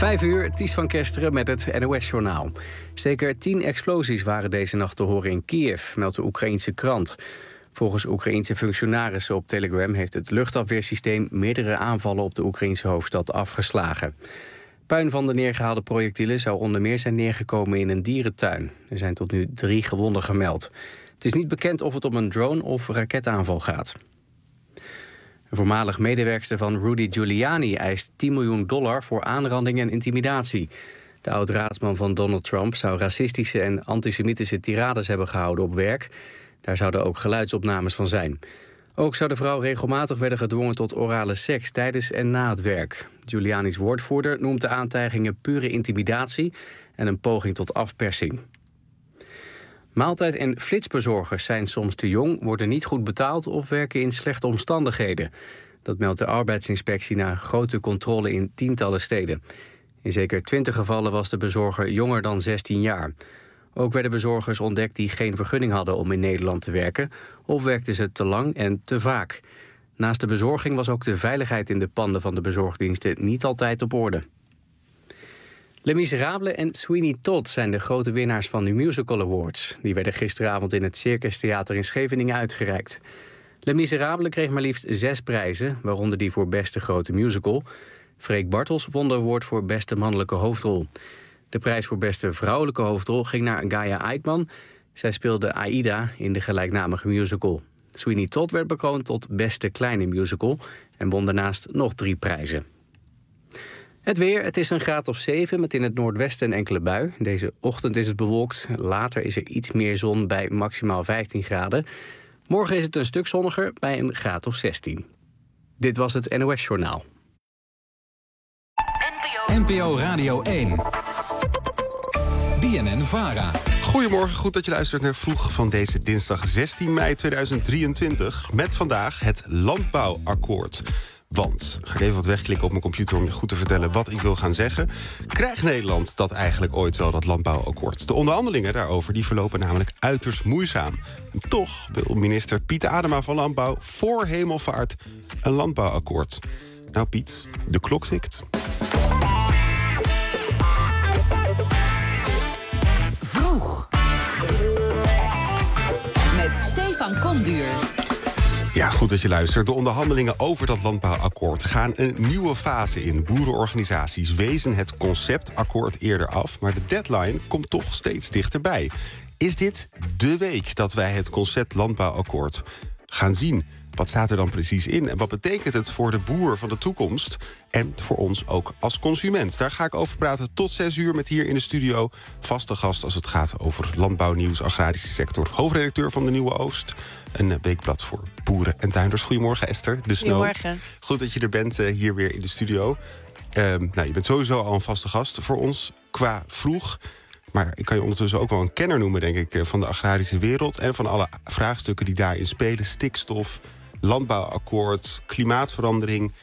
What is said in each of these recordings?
5 uur, Ties van Kesteren met het NOS-journaal. Zeker 10 explosies waren deze nacht te horen in Kiev, meldt de Oekraïense krant. Volgens Oekraïense functionarissen op Telegram heeft het luchtafweersysteem meerdere aanvallen op de Oekraïense hoofdstad afgeslagen. Puin van de neergehaalde projectielen zou onder meer zijn neergekomen in een dierentuin. Er zijn tot nu 3 gewonden gemeld. Het is niet bekend of het om een drone of raketaanval gaat. Een voormalig medewerkster van Rudy Giuliani eist $10 miljoen voor aanranding en intimidatie. De oud-raadsman van Donald Trump zou racistische en antisemitische tirades hebben gehouden op werk. Daar zouden ook geluidsopnames van zijn. Ook zou de vrouw regelmatig werden gedwongen tot orale seks tijdens en na het werk. Giuliani's woordvoerder noemt de aantijgingen pure intimidatie en een poging tot afpersing. Maaltijd- en flitsbezorgers zijn soms te jong, worden niet goed betaald of werken in slechte omstandigheden. Dat meldt de arbeidsinspectie na grote controle in tientallen steden. In zeker 20 gevallen was de bezorger jonger dan 16 jaar. Ook werden bezorgers ontdekt die geen vergunning hadden om in Nederland te werken, of werkten ze te lang en te vaak. Naast de bezorging was ook de veiligheid in de panden van de bezorgdiensten niet altijd op orde. Les Miserables en Sweeney Todd zijn de grote winnaars van de Musical Awards. Die werden gisteravond in het Circus Theater in Scheveningen uitgereikt. Les Miserables kreeg maar liefst 6 prijzen, waaronder die voor beste grote musical. Freek Bartels won de award voor beste mannelijke hoofdrol. De prijs voor beste vrouwelijke hoofdrol ging naar Gaia Eidman. Zij speelde Aida in de gelijknamige musical. Sweeney Todd werd bekroond tot beste kleine musical en won daarnaast nog 3 prijzen. Het weer, het is een graad of 7 met in het noordwesten een enkele bui. Deze ochtend is het bewolkt, later is er iets meer zon bij maximaal 15 graden. Morgen is het een stuk zonniger bij een graad of 16. Dit was het NOS Journaal. NPO Radio 1. BNN-VARA. Goedemorgen, goed dat je luistert naar Vroeg van deze dinsdag 16 mei 2023. Met vandaag het Landbouwakkoord. Want, ga ik even wat wegklikken op mijn computer om je goed te vertellen wat ik wil gaan zeggen. Krijgt Nederland dat eigenlijk ooit wel, dat landbouwakkoord? De onderhandelingen daarover die verlopen namelijk uiterst moeizaam. En toch wil minister Piet Adema van Landbouw voor hemelvaart een landbouwakkoord. Nou Piet, de klok tikt. Vroeg. Met Stefan Komduur. Ja, goed dat je luistert. De onderhandelingen over dat landbouwakkoord gaan een nieuwe fase in. Boerenorganisaties wezen het conceptakkoord eerder af, maar de deadline komt toch steeds dichterbij. Is dit de week dat wij het concept landbouwakkoord gaan zien? Wat staat er dan precies in? En wat betekent het voor de boer van de toekomst? En voor ons ook als consument? Daar ga ik over praten tot 6 uur met hier in de studio vaste gast als het gaat over landbouwnieuws, agrarische sector. Hoofdredacteur van de Nieuwe Oost. Een weekblad voor boeren en tuinders. Goedemorgen Esther de Snow. Goedemorgen. Goed dat je er bent hier weer in de studio. Je bent sowieso al een vaste gast voor ons qua vroeg. Maar ik kan je ondertussen ook wel een kenner noemen, denk ik, van de agrarische wereld en van alle vraagstukken die daarin spelen. Stikstof, landbouwakkoord, klimaatverandering,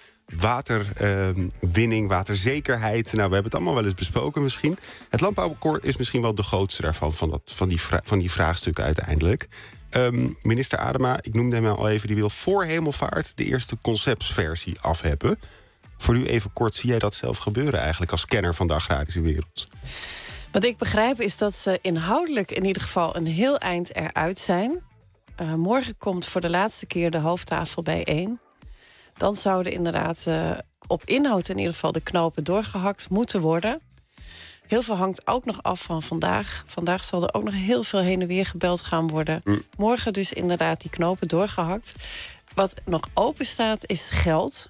waterwinning, waterzekerheid. Nou, we hebben het allemaal wel eens besproken misschien. Het landbouwakkoord is misschien wel de grootste daarvan, van die vraagstukken uiteindelijk. Minister Adema, ik noemde hem al even, die wil voor hemelvaart de eerste conceptversie af hebben. Voor u even kort, zie jij dat zelf gebeuren eigenlijk als kenner van de agrarische wereld? Wat ik begrijp is dat ze inhoudelijk in ieder geval een heel eind eruit zijn. Morgen komt voor de laatste keer de hoofdtafel bijeen. Dan zouden inderdaad op inhoud in ieder geval de knopen doorgehakt moeten worden. Heel veel hangt ook nog af van vandaag. Vandaag zal er ook nog heel veel heen en weer gebeld gaan worden. Morgen dus inderdaad die knopen doorgehakt. Wat nog open staat is geld.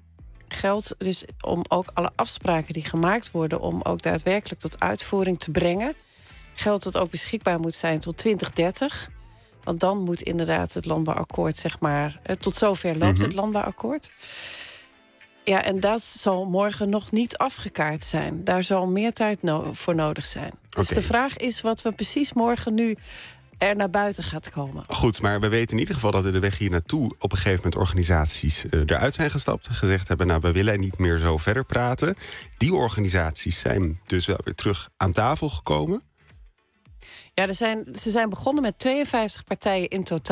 Geld dus om ook alle afspraken die gemaakt worden, om ook daadwerkelijk tot uitvoering te brengen. Geld dat ook beschikbaar moet zijn tot 2030. Want dan moet inderdaad het landbouwakkoord, zeg maar, tot zover loopt het landbouwakkoord. Ja, en dat zal morgen nog niet afgekaart zijn. Daar zal meer tijd voor nodig zijn. Dus de vraag is wat we precies morgen nu er naar buiten gaat komen. Goed, maar we weten in ieder geval dat in de weg hier naartoe op een gegeven moment organisaties eruit zijn gestapt. Gezegd hebben, nou, we willen niet meer zo verder praten. Die organisaties zijn dus wel weer terug aan tafel gekomen. Ja, ze zijn begonnen met 52 partijen in totaal.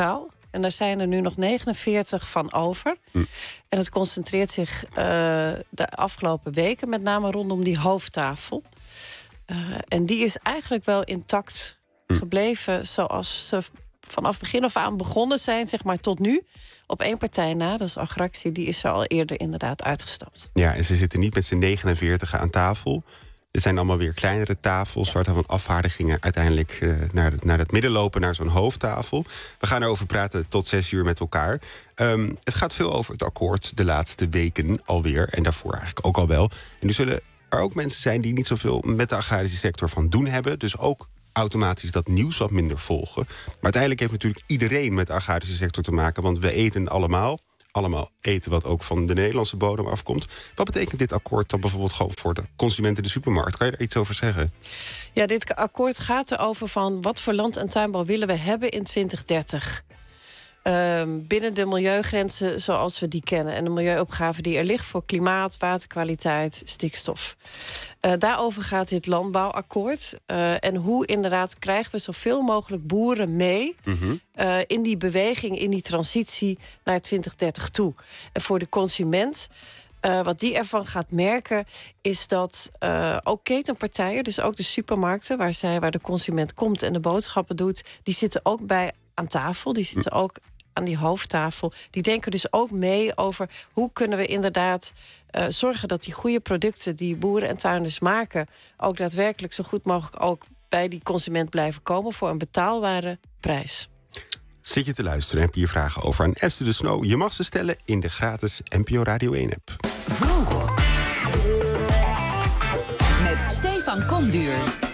En daar zijn er nu nog 49 van over. En het concentreert zich de afgelopen weken met name rondom die hoofdtafel. En die is eigenlijk wel intact gebleven zoals ze vanaf begin af aan begonnen zijn, zeg maar tot nu. Op één partij na, dat is Agractie, die is er al eerder inderdaad uitgestapt. Ja, en ze zitten niet met z'n 49 aan tafel. Er zijn allemaal weer kleinere tafels waar dan van afvaardigingen uiteindelijk naar het midden lopen, naar zo'n hoofdtafel. We gaan erover praten tot 6 uur met elkaar. Het gaat veel over het akkoord de laatste weken alweer. En daarvoor eigenlijk ook al wel. En nu zullen er ook mensen zijn die niet zoveel met de agrarische sector van doen hebben. Dus ook automatisch dat nieuws wat minder volgen. Maar uiteindelijk heeft natuurlijk iedereen met de agrarische sector te maken. Want we eten allemaal eten wat ook van de Nederlandse bodem afkomt. Wat betekent dit akkoord dan bijvoorbeeld gewoon voor de consument in de supermarkt? Kan je daar iets over zeggen? Ja, dit akkoord gaat erover van wat voor land- en tuinbouw willen we hebben in 2030. Binnen de milieugrenzen zoals we die kennen. En de milieuopgave die er ligt voor klimaat, waterkwaliteit, stikstof. Daarover gaat dit landbouwakkoord. En hoe inderdaad krijgen we zoveel mogelijk boeren mee in die beweging, in die transitie naar 2030 toe. En voor de consument, wat die ervan gaat merken, is dat ook ketenpartijen, dus ook de supermarkten, waar de consument komt en de boodschappen doet, die zitten ook bij aan tafel. Die zitten ook aan die hoofdtafel. Die denken dus ook mee over hoe kunnen we inderdaad zorgen dat die goede producten die boeren en tuinders maken ook daadwerkelijk zo goed mogelijk ook bij die consument blijven komen voor een betaalbare prijs. Zit je te luisteren en heb je hier vragen over aan Esther de Snoo? Je mag ze stellen in de gratis NPO Radio 1-app. Vroeg. Met Stefan Komduur.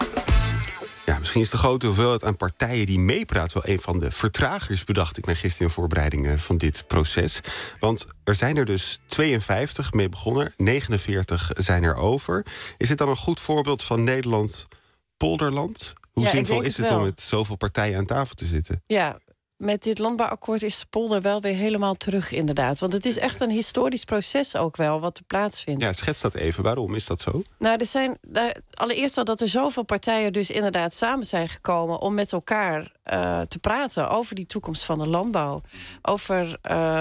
Ja, misschien is de grote hoeveelheid aan partijen die meepraten wel een van de vertragers, bedacht ik mij gisteren in voorbereidingen van dit proces. Want er zijn er dus 52 mee begonnen, 49 zijn er over. Is het dan een goed voorbeeld van Nederland polderland? Hoe zinvol is het om met zoveel partijen aan tafel te zitten? Ja, met dit landbouwakkoord is de polder wel weer helemaal terug, inderdaad. Want het is echt een historisch proces ook wel, wat er plaatsvindt. Ja, schets dat even. Waarom is dat zo? Nou, er zijn allereerst al dat er zoveel partijen dus inderdaad samen zijn gekomen om met elkaar te praten over die toekomst van de landbouw. Over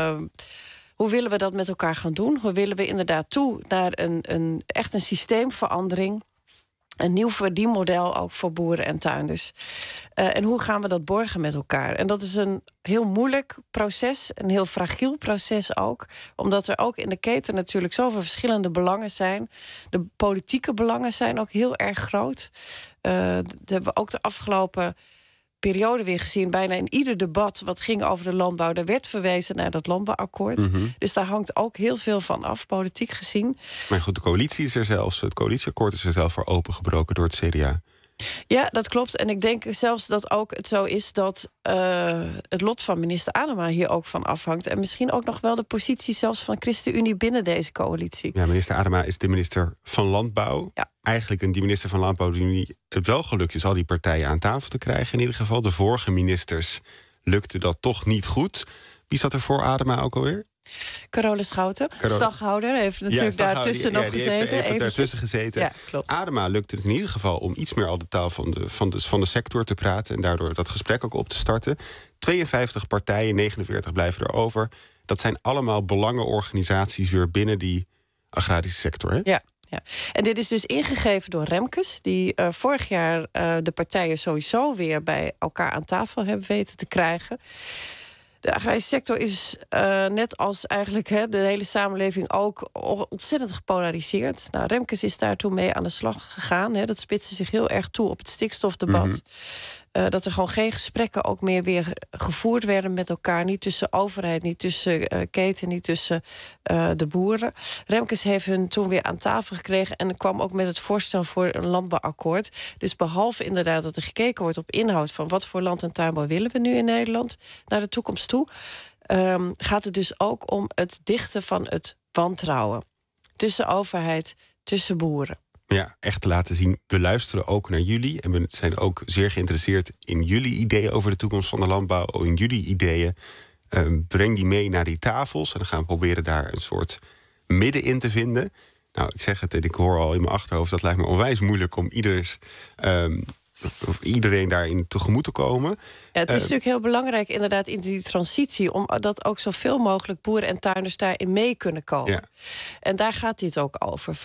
hoe willen we dat met elkaar gaan doen? Hoe willen we inderdaad toe naar echt een systeemverandering? Een nieuw verdienmodel ook voor boeren en tuinders. En hoe gaan we dat borgen met elkaar? En dat is een heel moeilijk proces, een heel fragiel proces ook. Omdat er ook in de keten natuurlijk zoveel verschillende belangen zijn. De politieke belangen zijn ook heel erg groot. Dat hebben we ook de afgelopen periode weer gezien. Bijna in ieder debat wat ging over de landbouw, daar werd verwezen naar dat landbouwakkoord. Dus daar hangt ook heel veel van af, politiek gezien. Maar goed, de coalitie is er zelfs. Het coalitieakkoord is er zelf voor opengebroken door het CDA. Ja, dat klopt. En ik denk zelfs dat ook het zo is dat het lot van minister Adema hier ook van afhangt. En misschien ook nog wel de positie zelfs van ChristenUnie binnen deze coalitie. Ja, minister Adema is de minister van Landbouw. Ja. Eigenlijk die minister van Landbouw die het wel gelukt is al die partijen aan tafel te krijgen. In ieder geval, de vorige ministers lukte dat toch niet goed. Wie zat er voor Adema ook alweer? Carole Schouten, staghouder, heeft natuurlijk daartussen nog gezeten. Heeft daartussen gezeten. Ja, klopt. Adema lukte het in ieder geval om iets meer al de taal van de sector te praten en daardoor dat gesprek ook op te starten. 52 partijen, 49 blijven er over. Dat zijn allemaal belangenorganisaties weer binnen die agrarische sector, hè? Ja. Ja. En dit is dus ingegeven door Remkes, die vorig jaar de partijen sowieso weer bij elkaar aan tafel hebben weten te krijgen. De agrarische sector is net als eigenlijk de hele samenleving ook ontzettend gepolariseerd. Nou, Remkes is daar toen mee aan de slag gegaan. Dat spitste zich heel erg toe op het stikstofdebat. Dat er gewoon geen gesprekken ook meer weer gevoerd werden met elkaar. Niet tussen overheid, niet tussen keten, niet tussen de boeren. Remkes heeft hun toen weer aan tafel gekregen en kwam ook met het voorstel voor een landbouwakkoord. Dus behalve inderdaad dat er gekeken wordt op inhoud van wat voor land- en tuinbouw willen we nu in Nederland naar de toekomst toe, gaat het dus ook om het dichten van het wantrouwen tussen overheid, tussen boeren. Ja, echt te laten zien. We luisteren ook naar jullie. En we zijn ook zeer geïnteresseerd in jullie ideeën over de toekomst van de landbouw. In jullie ideeën. Breng die mee naar die tafels. En dan gaan we proberen daar een soort midden in te vinden. Nou, ik zeg het en ik hoor al in mijn achterhoofd, dat lijkt me onwijs moeilijk om ieders iedereen daarin tegemoet te komen. Ja, het is natuurlijk heel belangrijk inderdaad in die transitie, om dat ook zoveel mogelijk boeren en tuinders daarin mee kunnen komen. Ja. En daar gaat dit ook over.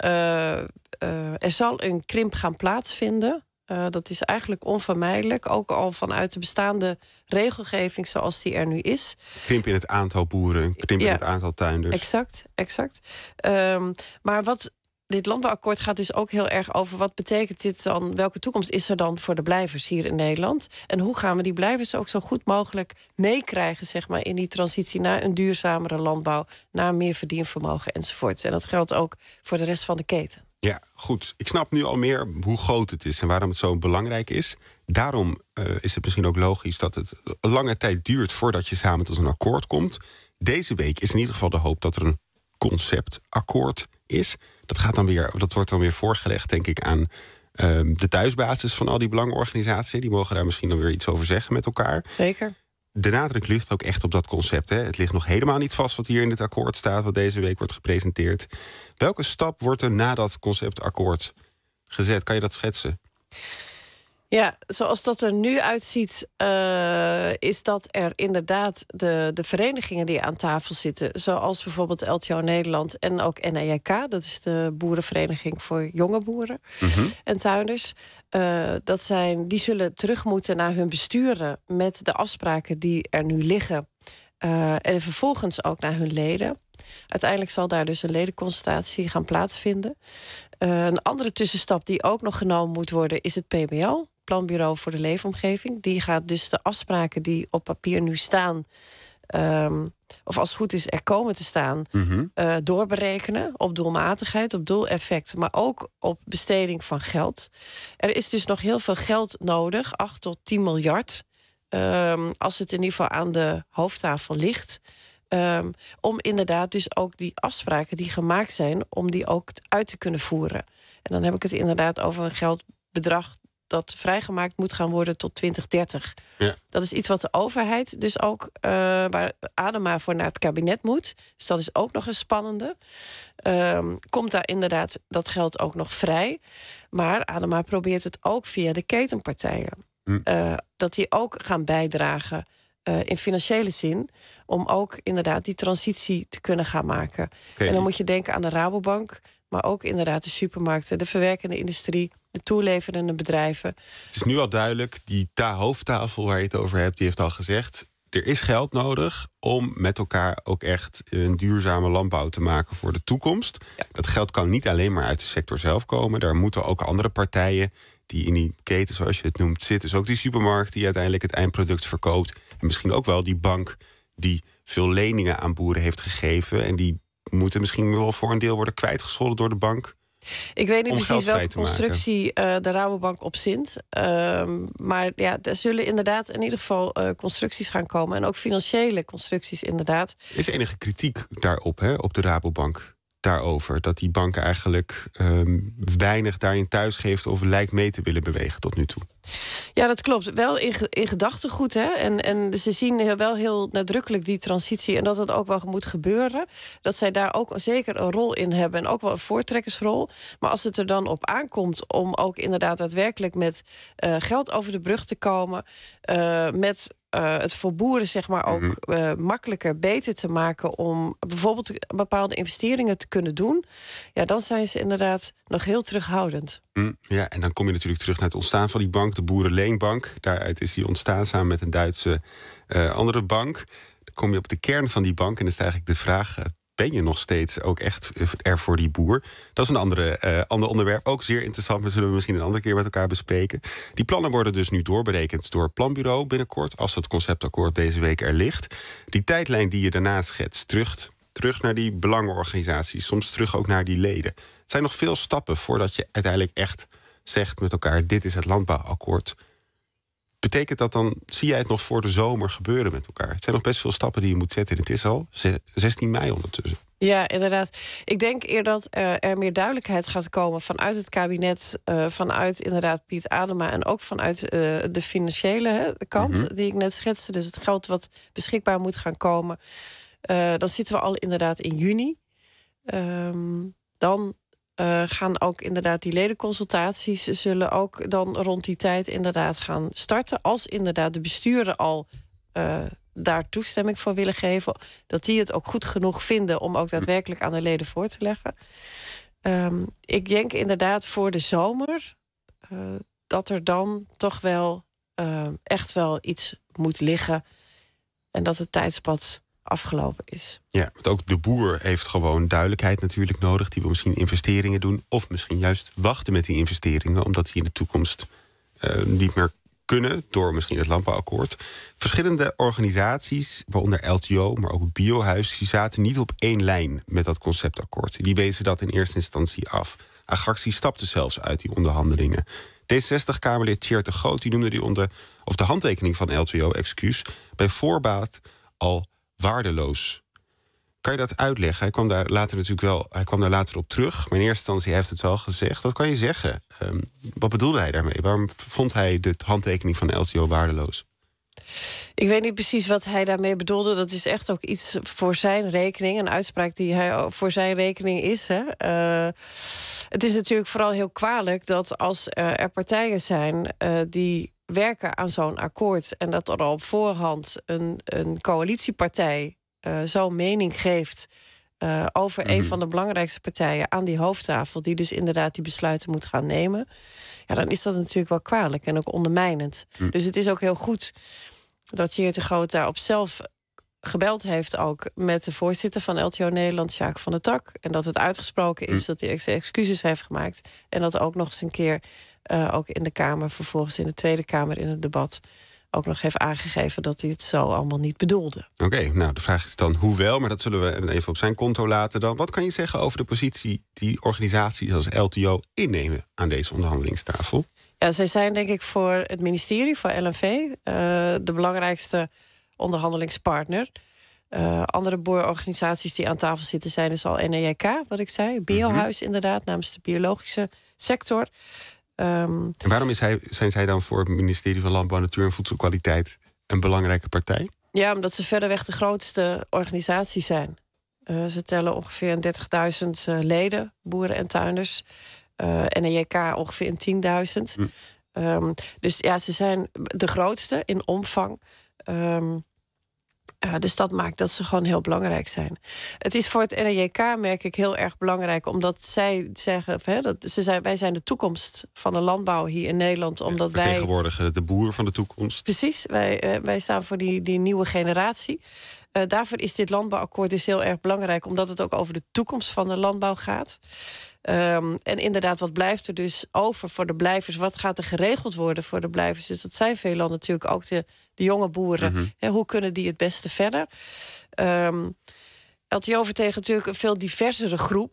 Er zal een krimp gaan plaatsvinden. Dat is eigenlijk onvermijdelijk. Ook al vanuit de bestaande regelgeving zoals die er nu is. Krimp in het aantal boeren, krimp in het aantal tuinders. Exact. Maar wat dit landbouwakkoord gaat dus ook heel erg over wat betekent dit dan, welke toekomst is er dan voor de blijvers hier in Nederland? En hoe gaan we die blijvers ook zo goed mogelijk meekrijgen, zeg maar, in die transitie naar een duurzamere landbouw, naar meer verdienvermogen enzovoort. En dat geldt ook voor de rest van de keten. Ja, goed. Ik snap nu al meer hoe groot het is en waarom het zo belangrijk is. Daarom is het misschien ook logisch dat het een lange tijd duurt voordat je samen tot een akkoord komt. Deze week is in ieder geval de hoop dat er een conceptakkoord is. Dat wordt dan weer voorgelegd, denk ik, aan de thuisbasis van al die belangenorganisaties. Die mogen daar misschien dan weer iets over zeggen met elkaar. Zeker. De nadruk ligt ook echt op dat concept. Hè? Het ligt nog helemaal niet vast wat hier in het akkoord staat, wat deze week wordt gepresenteerd. Welke stap wordt er na dat conceptakkoord gezet? Kan je dat schetsen? Ja, zoals dat er nu uitziet, is dat er inderdaad de verenigingen die aan tafel zitten, zoals bijvoorbeeld LTO Nederland en ook NEJK, dat is de boerenvereniging voor jonge boeren en tuinders. Die zullen terug moeten naar hun besturen met de afspraken die er nu liggen. En vervolgens ook naar hun leden. Uiteindelijk zal daar dus een ledenconsultatie gaan plaatsvinden. Een andere tussenstap die ook nog genomen moet worden is het PBL, Planbureau voor de Leefomgeving. Die gaat dus de afspraken die op papier nu staan, of als het goed is er komen te staan, doorberekenen op doelmatigheid, op doeleffect, maar ook op besteding van geld. Er is dus nog heel veel geld nodig, 8 tot 10 miljard, als het in ieder geval aan de hoofdtafel ligt. Om inderdaad dus ook die afspraken die gemaakt zijn, om die ook uit te kunnen voeren. En dan heb ik het inderdaad over een geldbedrag dat vrijgemaakt moet gaan worden tot 2030. Ja. Dat is iets wat de overheid dus ook, waar Adema voor naar het kabinet moet. Dus dat is ook nog een spannende. Komt daar inderdaad dat geld ook nog vrij. Maar Adema probeert het ook via de ketenpartijen. Dat die ook gaan bijdragen in financiële zin, om ook inderdaad die transitie te kunnen gaan maken. Okay. En dan moet je denken aan de Rabobank, maar ook inderdaad de supermarkten, de verwerkende industrie, de toeleverende bedrijven. Het is nu al duidelijk, die hoofdtafel waar je het over hebt, die heeft al gezegd, er is geld nodig om met elkaar ook echt een duurzame landbouw te maken voor de toekomst. Ja. Dat geld kan niet alleen maar uit de sector zelf komen. Daar moeten ook andere partijen die in die keten, zoals je het noemt, zitten. Dus ook die supermarkt die uiteindelijk het eindproduct verkoopt. En misschien ook wel die bank die veel leningen aan boeren heeft gegeven. En die moeten misschien wel voor een deel worden kwijtgescholden door de bank. Ik weet niet precies welke constructie de Rabobank opzint. Maar ja, er zullen inderdaad in ieder geval constructies gaan komen. En ook financiële constructies inderdaad. Er is enige kritiek daarop, hè, op de Rabobank. Daarover, dat die bank eigenlijk weinig daarin thuis geeft of lijkt mee te willen bewegen tot nu toe. Ja, dat klopt. Wel in gedachtegoed. Hè? En ze zien wel heel nadrukkelijk die transitie en dat het ook wel moet gebeuren. Dat zij daar ook zeker een rol in hebben en ook wel een voortrekkersrol. Maar als het er dan op aankomt om ook inderdaad daadwerkelijk met geld over de brug te komen, met het voor boeren zeg maar ook makkelijker, beter te maken om bijvoorbeeld bepaalde investeringen te kunnen doen, ja, dan zijn ze inderdaad nog heel terughoudend. Ja, en dan kom je natuurlijk terug naar het ontstaan van die bank, de Boerenleenbank. Daaruit is die ontstaan samen met een Duitse andere bank. Dan kom je op de kern van die bank en dan is eigenlijk de vraag, ben je nog steeds ook echt er voor die boer? Dat is een ander onderwerp, ook zeer interessant. Dat zullen we misschien een andere keer met elkaar bespreken. Die plannen worden dus nu doorberekend door het Planbureau binnenkort, als het conceptakkoord deze week er ligt. Die tijdlijn die je daarna schetst, terug naar die belangenorganisaties, soms terug ook naar die leden. Het zijn nog veel stappen voordat je uiteindelijk echt zegt met elkaar, dit is het landbouwakkoord. Betekent dat dan, zie jij het nog voor de zomer gebeuren met elkaar? Het zijn nog best veel stappen die je moet zetten. En het is al 16 mei ondertussen. Ja, inderdaad. Ik denk eerder dat er meer duidelijkheid gaat komen vanuit het kabinet, vanuit inderdaad Piet Adema en ook vanuit de financiële kant die ik net schetste. Dus het geld wat beschikbaar moet gaan komen. Dan zitten we al inderdaad in juni. Dan gaan ook inderdaad die ledenconsultaties zullen ook dan rond die tijd inderdaad gaan starten. Als inderdaad de besturen al daar toestemming voor willen geven, dat die het ook goed genoeg vinden om ook daadwerkelijk aan de leden voor te leggen. Ik denk inderdaad voor de zomer dat er dan toch wel echt wel iets moet liggen en dat het tijdspad afgelopen is. Ja, want ook de boer heeft gewoon duidelijkheid natuurlijk nodig. Die wil misschien investeringen doen of misschien juist wachten met die investeringen, omdat die in de toekomst niet meer kunnen door misschien het landbouwakkoord. Verschillende organisaties, waaronder LTO, maar ook Biohuis, die zaten niet op één lijn met dat conceptakkoord. Die wezen dat in eerste instantie af. Agractie stapte zelfs uit die onderhandelingen. D66-Kamerlid Tjeerd de Groot die noemde de handtekening van LTO, bij voorbaat al waardeloos. Kan je dat uitleggen? Hij kwam daar later op terug. Maar in eerste instantie heeft het wel gezegd. Wat kan je zeggen? Wat bedoelde hij daarmee? Waarom vond hij de handtekening van LTO waardeloos? Ik weet niet precies wat hij daarmee bedoelde. Dat is echt ook iets voor zijn rekening. Een uitspraak die hij voor zijn rekening is. Hè. Het is natuurlijk vooral heel kwalijk dat als er partijen zijn die werken aan zo'n akkoord en dat er al op voorhand een coalitiepartij zo'n mening geeft over een van de belangrijkste partijen aan die hoofdtafel, die dus inderdaad die besluiten moet gaan nemen, ja, dan is dat natuurlijk wel kwalijk en ook ondermijnend. Dus het is ook heel goed dat Tjeerd de Groot daarop zelf gebeld heeft ook met de voorzitter van LTO Nederland, Sjaak van der Tak, en dat het uitgesproken is dat hij excuses heeft gemaakt en dat ook nog eens een keer ook in de Kamer, vervolgens in de Tweede Kamer in het debat ook nog heeft aangegeven dat hij het zo allemaal niet bedoelde. Oké, nou de vraag is dan hoe wel, maar dat zullen we even op zijn konto laten dan. Wat kan je zeggen over de positie die organisaties als LTO innemen aan deze onderhandelingstafel? Ja, zij zijn denk ik voor het ministerie, voor LNV, de belangrijkste onderhandelingspartner. Andere boerorganisaties die aan tafel zitten zijn dus al NEJK, wat ik zei. Biohuis inderdaad, namens de biologische sector. En waarom zijn zij dan voor het ministerie van Landbouw, Natuur en Voedselkwaliteit een belangrijke partij? Ja, omdat ze verreweg de grootste organisatie zijn. Ze tellen ongeveer 30.000 leden, boeren en tuinders. NEJK ongeveer 10.000. Dus ja, ze zijn de grootste in omvang. Dus dat maakt dat ze gewoon heel belangrijk zijn. Het is voor het NEJK, merk ik, heel erg belangrijk, omdat zij zeggen, wij zijn de toekomst van de landbouw hier in Nederland. Omdat wij vertegenwoordigen de boer van de toekomst. Precies, wij staan voor die nieuwe generatie. Daarvoor is dit landbouwakkoord dus heel erg belangrijk, omdat het ook over de toekomst van de landbouw gaat. En inderdaad, wat blijft er dus over voor de blijvers? Wat gaat er geregeld worden voor de blijvers? Dus dat zijn veelal natuurlijk ook de jonge boeren. Hoe kunnen die het beste verder? LTO vertegenwoordigt natuurlijk een veel diversere groep.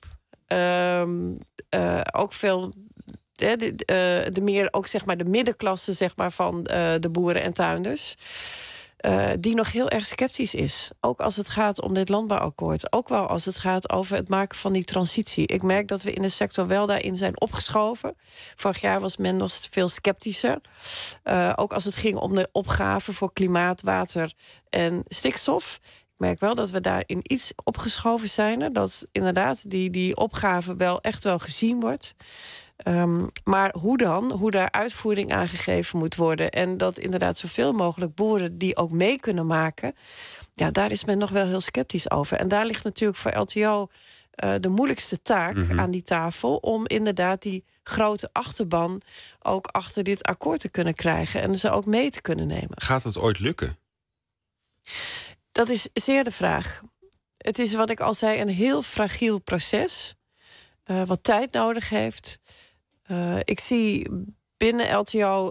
Ook veel de meer, ook zeg maar de middenklasse zeg maar, van de boeren en tuinders. Die nog heel erg sceptisch is. Ook als het gaat om dit landbouwakkoord. Ook wel als het gaat over het maken van die transitie. Ik merk dat we in de sector wel daarin zijn opgeschoven. Vorig jaar was men nog veel sceptischer. Ook als het ging om de opgave voor klimaat, water en stikstof. Ik merk wel dat we daarin iets opgeschoven zijn. Dat inderdaad die opgave wel echt wel gezien wordt. Maar hoe dan? Hoe daar uitvoering aan gegeven moet worden. En dat inderdaad zoveel mogelijk boeren die ook mee kunnen maken. Ja, daar is men nog wel heel sceptisch over. En daar ligt natuurlijk voor LTO de moeilijkste taak aan die tafel. Om inderdaad die grote achterban ook achter dit akkoord te kunnen krijgen. En ze ook mee te kunnen nemen. Gaat het ooit lukken? Dat is zeer de vraag. Het is wat ik al zei, een heel fragiel proces. Wat tijd nodig heeft. Ik zie binnen LTO,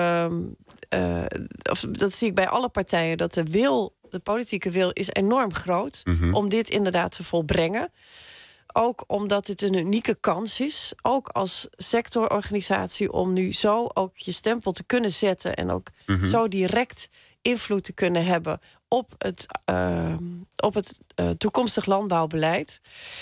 dat zie ik bij alle partijen, dat de politieke wil is enorm groot om dit inderdaad te volbrengen. Ook omdat het een unieke kans is, ook als sectororganisatie, om nu zo ook je stempel te kunnen zetten en ook zo direct invloed te kunnen hebben op het toekomstig landbouwbeleid.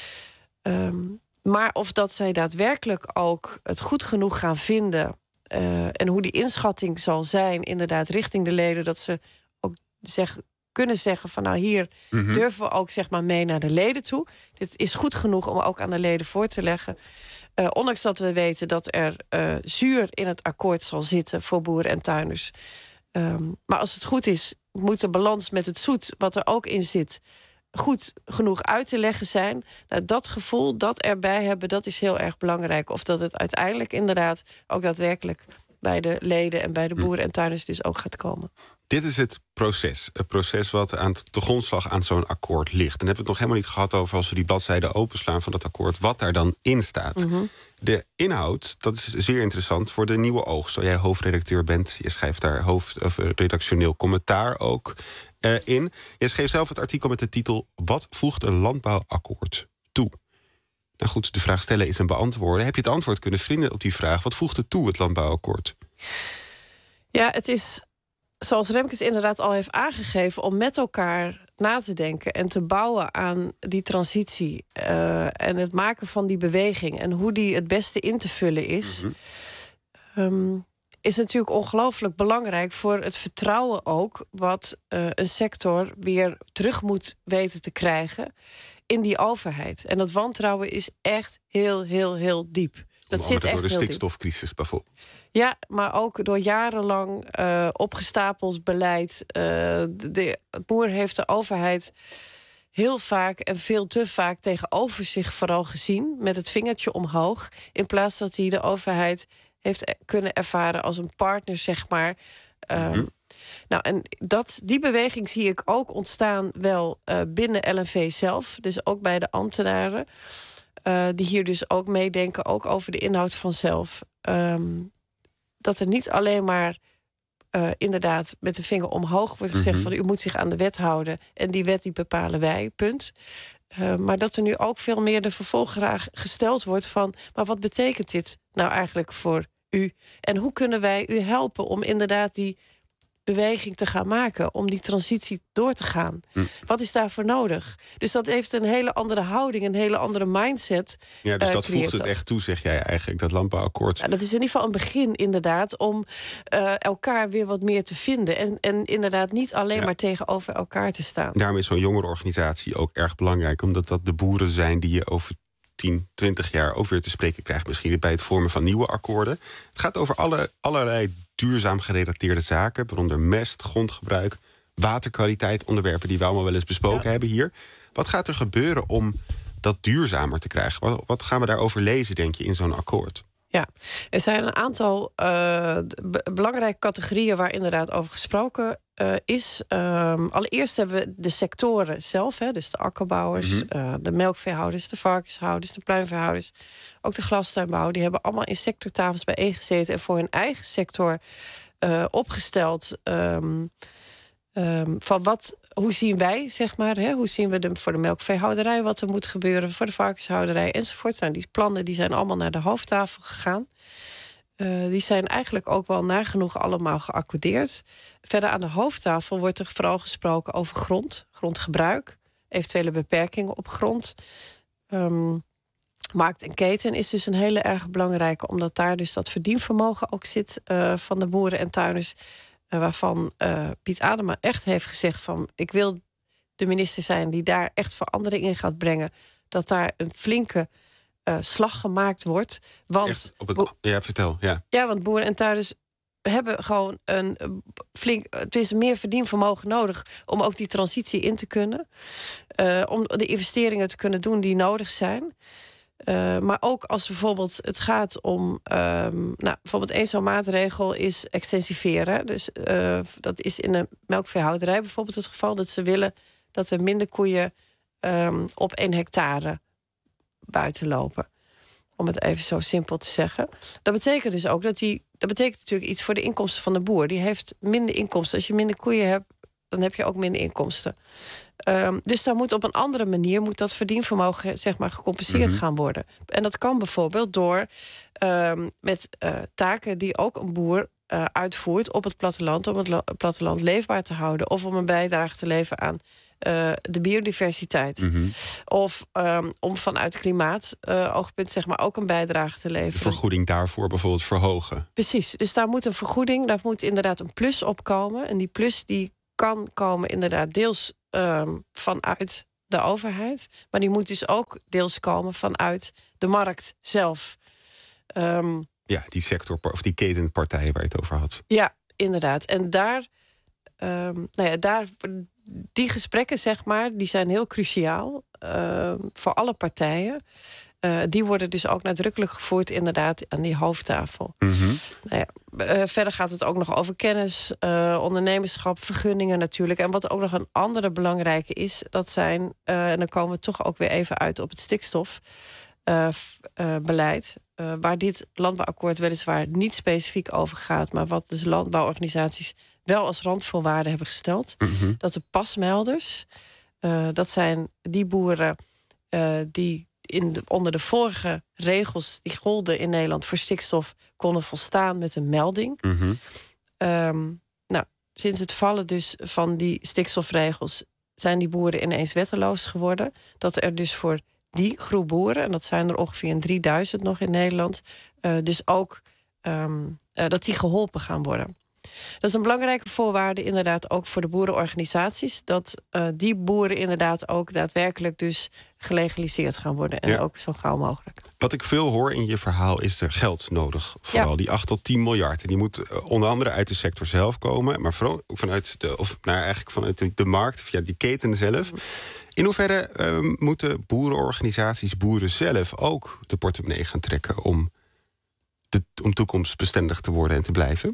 Maar of dat zij daadwerkelijk ook het goed genoeg gaan vinden en hoe die inschatting zal zijn, inderdaad, richting de leden, dat ze ook kunnen zeggen van nou, hier durven we ook zeg maar mee naar de leden toe. Dit is goed genoeg om ook aan de leden voor te leggen. Ondanks dat we weten dat er zuur in het akkoord zal zitten voor boeren en tuinders. Maar als het goed is, moet de balans met het zoet, wat er ook in zit, goed genoeg uit te leggen zijn. Nou, dat gevoel, dat erbij hebben, dat is heel erg belangrijk. Of dat het uiteindelijk inderdaad ook daadwerkelijk bij de leden en bij de boeren en tuinders dus ook gaat komen. Dit is het proces. Het proces wat aan de grondslag aan zo'n akkoord ligt. Dan hebben we het nog helemaal niet gehad over, als we die bladzijden openslaan van dat akkoord, wat daar dan in staat. De inhoud, dat is zeer interessant voor de nieuwe oogst. Als jij hoofdredacteur bent, je schrijft daar redactioneel commentaar ook in. Je schreef zelf het artikel met de titel Wat voegt een landbouwakkoord toe? Nou goed, de vraag stellen is een beantwoorden. Heb je het antwoord kunnen vinden op die vraag? Wat voegt het toe, het landbouwakkoord? Ja, het is, zoals Remkes inderdaad al heeft aangegeven, om met elkaar na te denken en te bouwen aan die transitie en het maken van die beweging en hoe die het beste in te vullen is, is natuurlijk ongelooflijk belangrijk voor het vertrouwen ook wat een sector weer terug moet weten te krijgen in die overheid. En dat wantrouwen is echt heel, heel, heel diep. Dat zit echt door de heel diep. stikstofcrisis bijvoorbeeld. Ja, maar ook door jarenlang opgestapeld beleid. De boer heeft de overheid heel vaak en veel te vaak tegenover zich vooral gezien, met het vingertje omhoog, in plaats dat hij de overheid heeft kunnen ervaren als een partner, zeg maar. Nou, en die beweging zie ik ook ontstaan wel binnen LNV zelf. Dus ook bij de ambtenaren. Die hier dus ook meedenken, ook over de inhoud vanzelf. Dat er niet alleen maar inderdaad met de vinger omhoog wordt gezegd van u moet zich aan de wet houden en die wet die bepalen wij, punt. Maar dat er nu ook veel meer de vervolgvraag gesteld wordt van, maar wat betekent dit nou eigenlijk voor u? En hoe kunnen wij u helpen om inderdaad die beweging te gaan maken, om die transitie door te gaan? Wat is daarvoor nodig? Dus dat heeft een hele andere houding, een hele andere mindset. Ja, dus dat voegt het echt toe, zeg jij eigenlijk, dat landbouwakkoord. Ja, dat is in ieder geval een begin inderdaad, om elkaar weer wat meer te vinden. En inderdaad niet alleen maar tegenover elkaar te staan. Daarom is zo'n jongerenorganisatie ook erg belangrijk, omdat dat de boeren zijn die je over 10, 20 jaar ook weer te spreken krijgt, misschien bij het vormen van nieuwe akkoorden. Het gaat over allerlei duurzaam gerelateerde zaken, waaronder mest, grondgebruik, waterkwaliteit, onderwerpen die we allemaal wel eens besproken hebben hier. Wat gaat er gebeuren om dat duurzamer te krijgen? Wat gaan we daarover lezen, denk je, in zo'n akkoord? Ja, er zijn een aantal belangrijke categorieën waar inderdaad over gesproken is. Allereerst hebben we de sectoren zelf, dus de akkerbouwers, de melkveehouders, de varkenshouders, de pluimveehouders, ook de glastuinbouw. Die hebben allemaal in sectortafels bijeengezeten en voor hun eigen sector opgesteld van hoe zien wij, zeg maar, hoe zien we voor de melkveehouderij wat er moet gebeuren, voor de varkenshouderij enzovoort. Nou, die plannen die zijn allemaal naar de hoofdtafel gegaan. Die zijn eigenlijk ook wel nagenoeg allemaal geaccordeerd. Verder aan de hoofdtafel wordt er vooral gesproken over grondgebruik, eventuele beperkingen op grond. Markt en keten is dus een hele erg belangrijke, omdat daar dus dat verdienvermogen ook zit van de boeren en tuinders. Waarvan Piet Adema echt heeft gezegd van, ik wil de minister zijn die daar echt verandering in gaat brengen. Dat daar een flinke slag gemaakt wordt. Want vertel. Ja. Ja, want boeren en tuinders hebben gewoon het is meer verdienvermogen nodig om ook die transitie in te kunnen. Om de investeringen te kunnen doen die nodig zijn. Maar ook als bijvoorbeeld het gaat om, bijvoorbeeld één zo'n maatregel is extensiveren. Dus dat is in de melkveehouderij bijvoorbeeld het geval, dat ze willen dat er minder koeien op 1 hectare buiten lopen. Om het even zo simpel te zeggen. Dat betekent dus ook dat betekent natuurlijk iets voor de inkomsten van de boer. Die heeft minder inkomsten. Als je minder koeien hebt, dan heb je ook minder inkomsten. Dus dan moet op een andere manier dat verdienvermogen, zeg maar, gecompenseerd gaan worden. En dat kan bijvoorbeeld door met taken die ook een boer uitvoert op het platteland, om het platteland leefbaar te houden, of om een bijdrage te leveren aan de biodiversiteit. Of om vanuit klimaatoogpunt, zeg maar, ook een bijdrage te leveren. De vergoeding daarvoor bijvoorbeeld verhogen. Precies, dus daar moet een vergoeding, daar moet inderdaad een plus op komen. En die plus die kan komen inderdaad deels vanuit de overheid, maar die moet dus ook deels komen vanuit de markt zelf. Ja, die sector of die ketenpartijen waar je het over had. Ja, inderdaad. En die gesprekken, zeg maar, die zijn heel cruciaal voor alle partijen. Die worden dus ook nadrukkelijk gevoerd inderdaad aan die hoofdtafel. Mm-hmm. Verder gaat het ook nog over kennis, ondernemerschap, vergunningen natuurlijk. En wat ook nog een andere belangrijke is, dat zijn, en dan komen we toch ook weer even uit op het stikstofbeleid, waar dit landbouwakkoord weliswaar niet specifiek over gaat, maar wat dus landbouworganisaties wel als randvoorwaarden hebben gesteld. Mm-hmm. Dat de pasmelders, dat zijn die boeren die onder de vorige regels die golden in Nederland voor stikstof konden volstaan met een melding. Mm-hmm. Sinds het vallen dus van die stikstofregels zijn die boeren ineens wetteloos geworden. Dat er dus voor die groep boeren, en dat zijn er ongeveer 3000 nog in Nederland, dus ook dat die geholpen gaan worden. Dat is een belangrijke voorwaarde inderdaad ook voor de boerenorganisaties, dat die boeren inderdaad ook daadwerkelijk dus gelegaliseerd gaan worden. En ook zo gauw mogelijk. Wat ik veel hoor in je verhaal is er geld nodig. Vooral die 8 tot 10 miljard. En die moet onder andere uit de sector zelf komen, maar vooral ook vanuit de markt, via die keten zelf. In hoeverre moeten boerenorganisaties, boeren zelf ook de portemonnee gaan trekken om toekomstbestendig te worden en te blijven?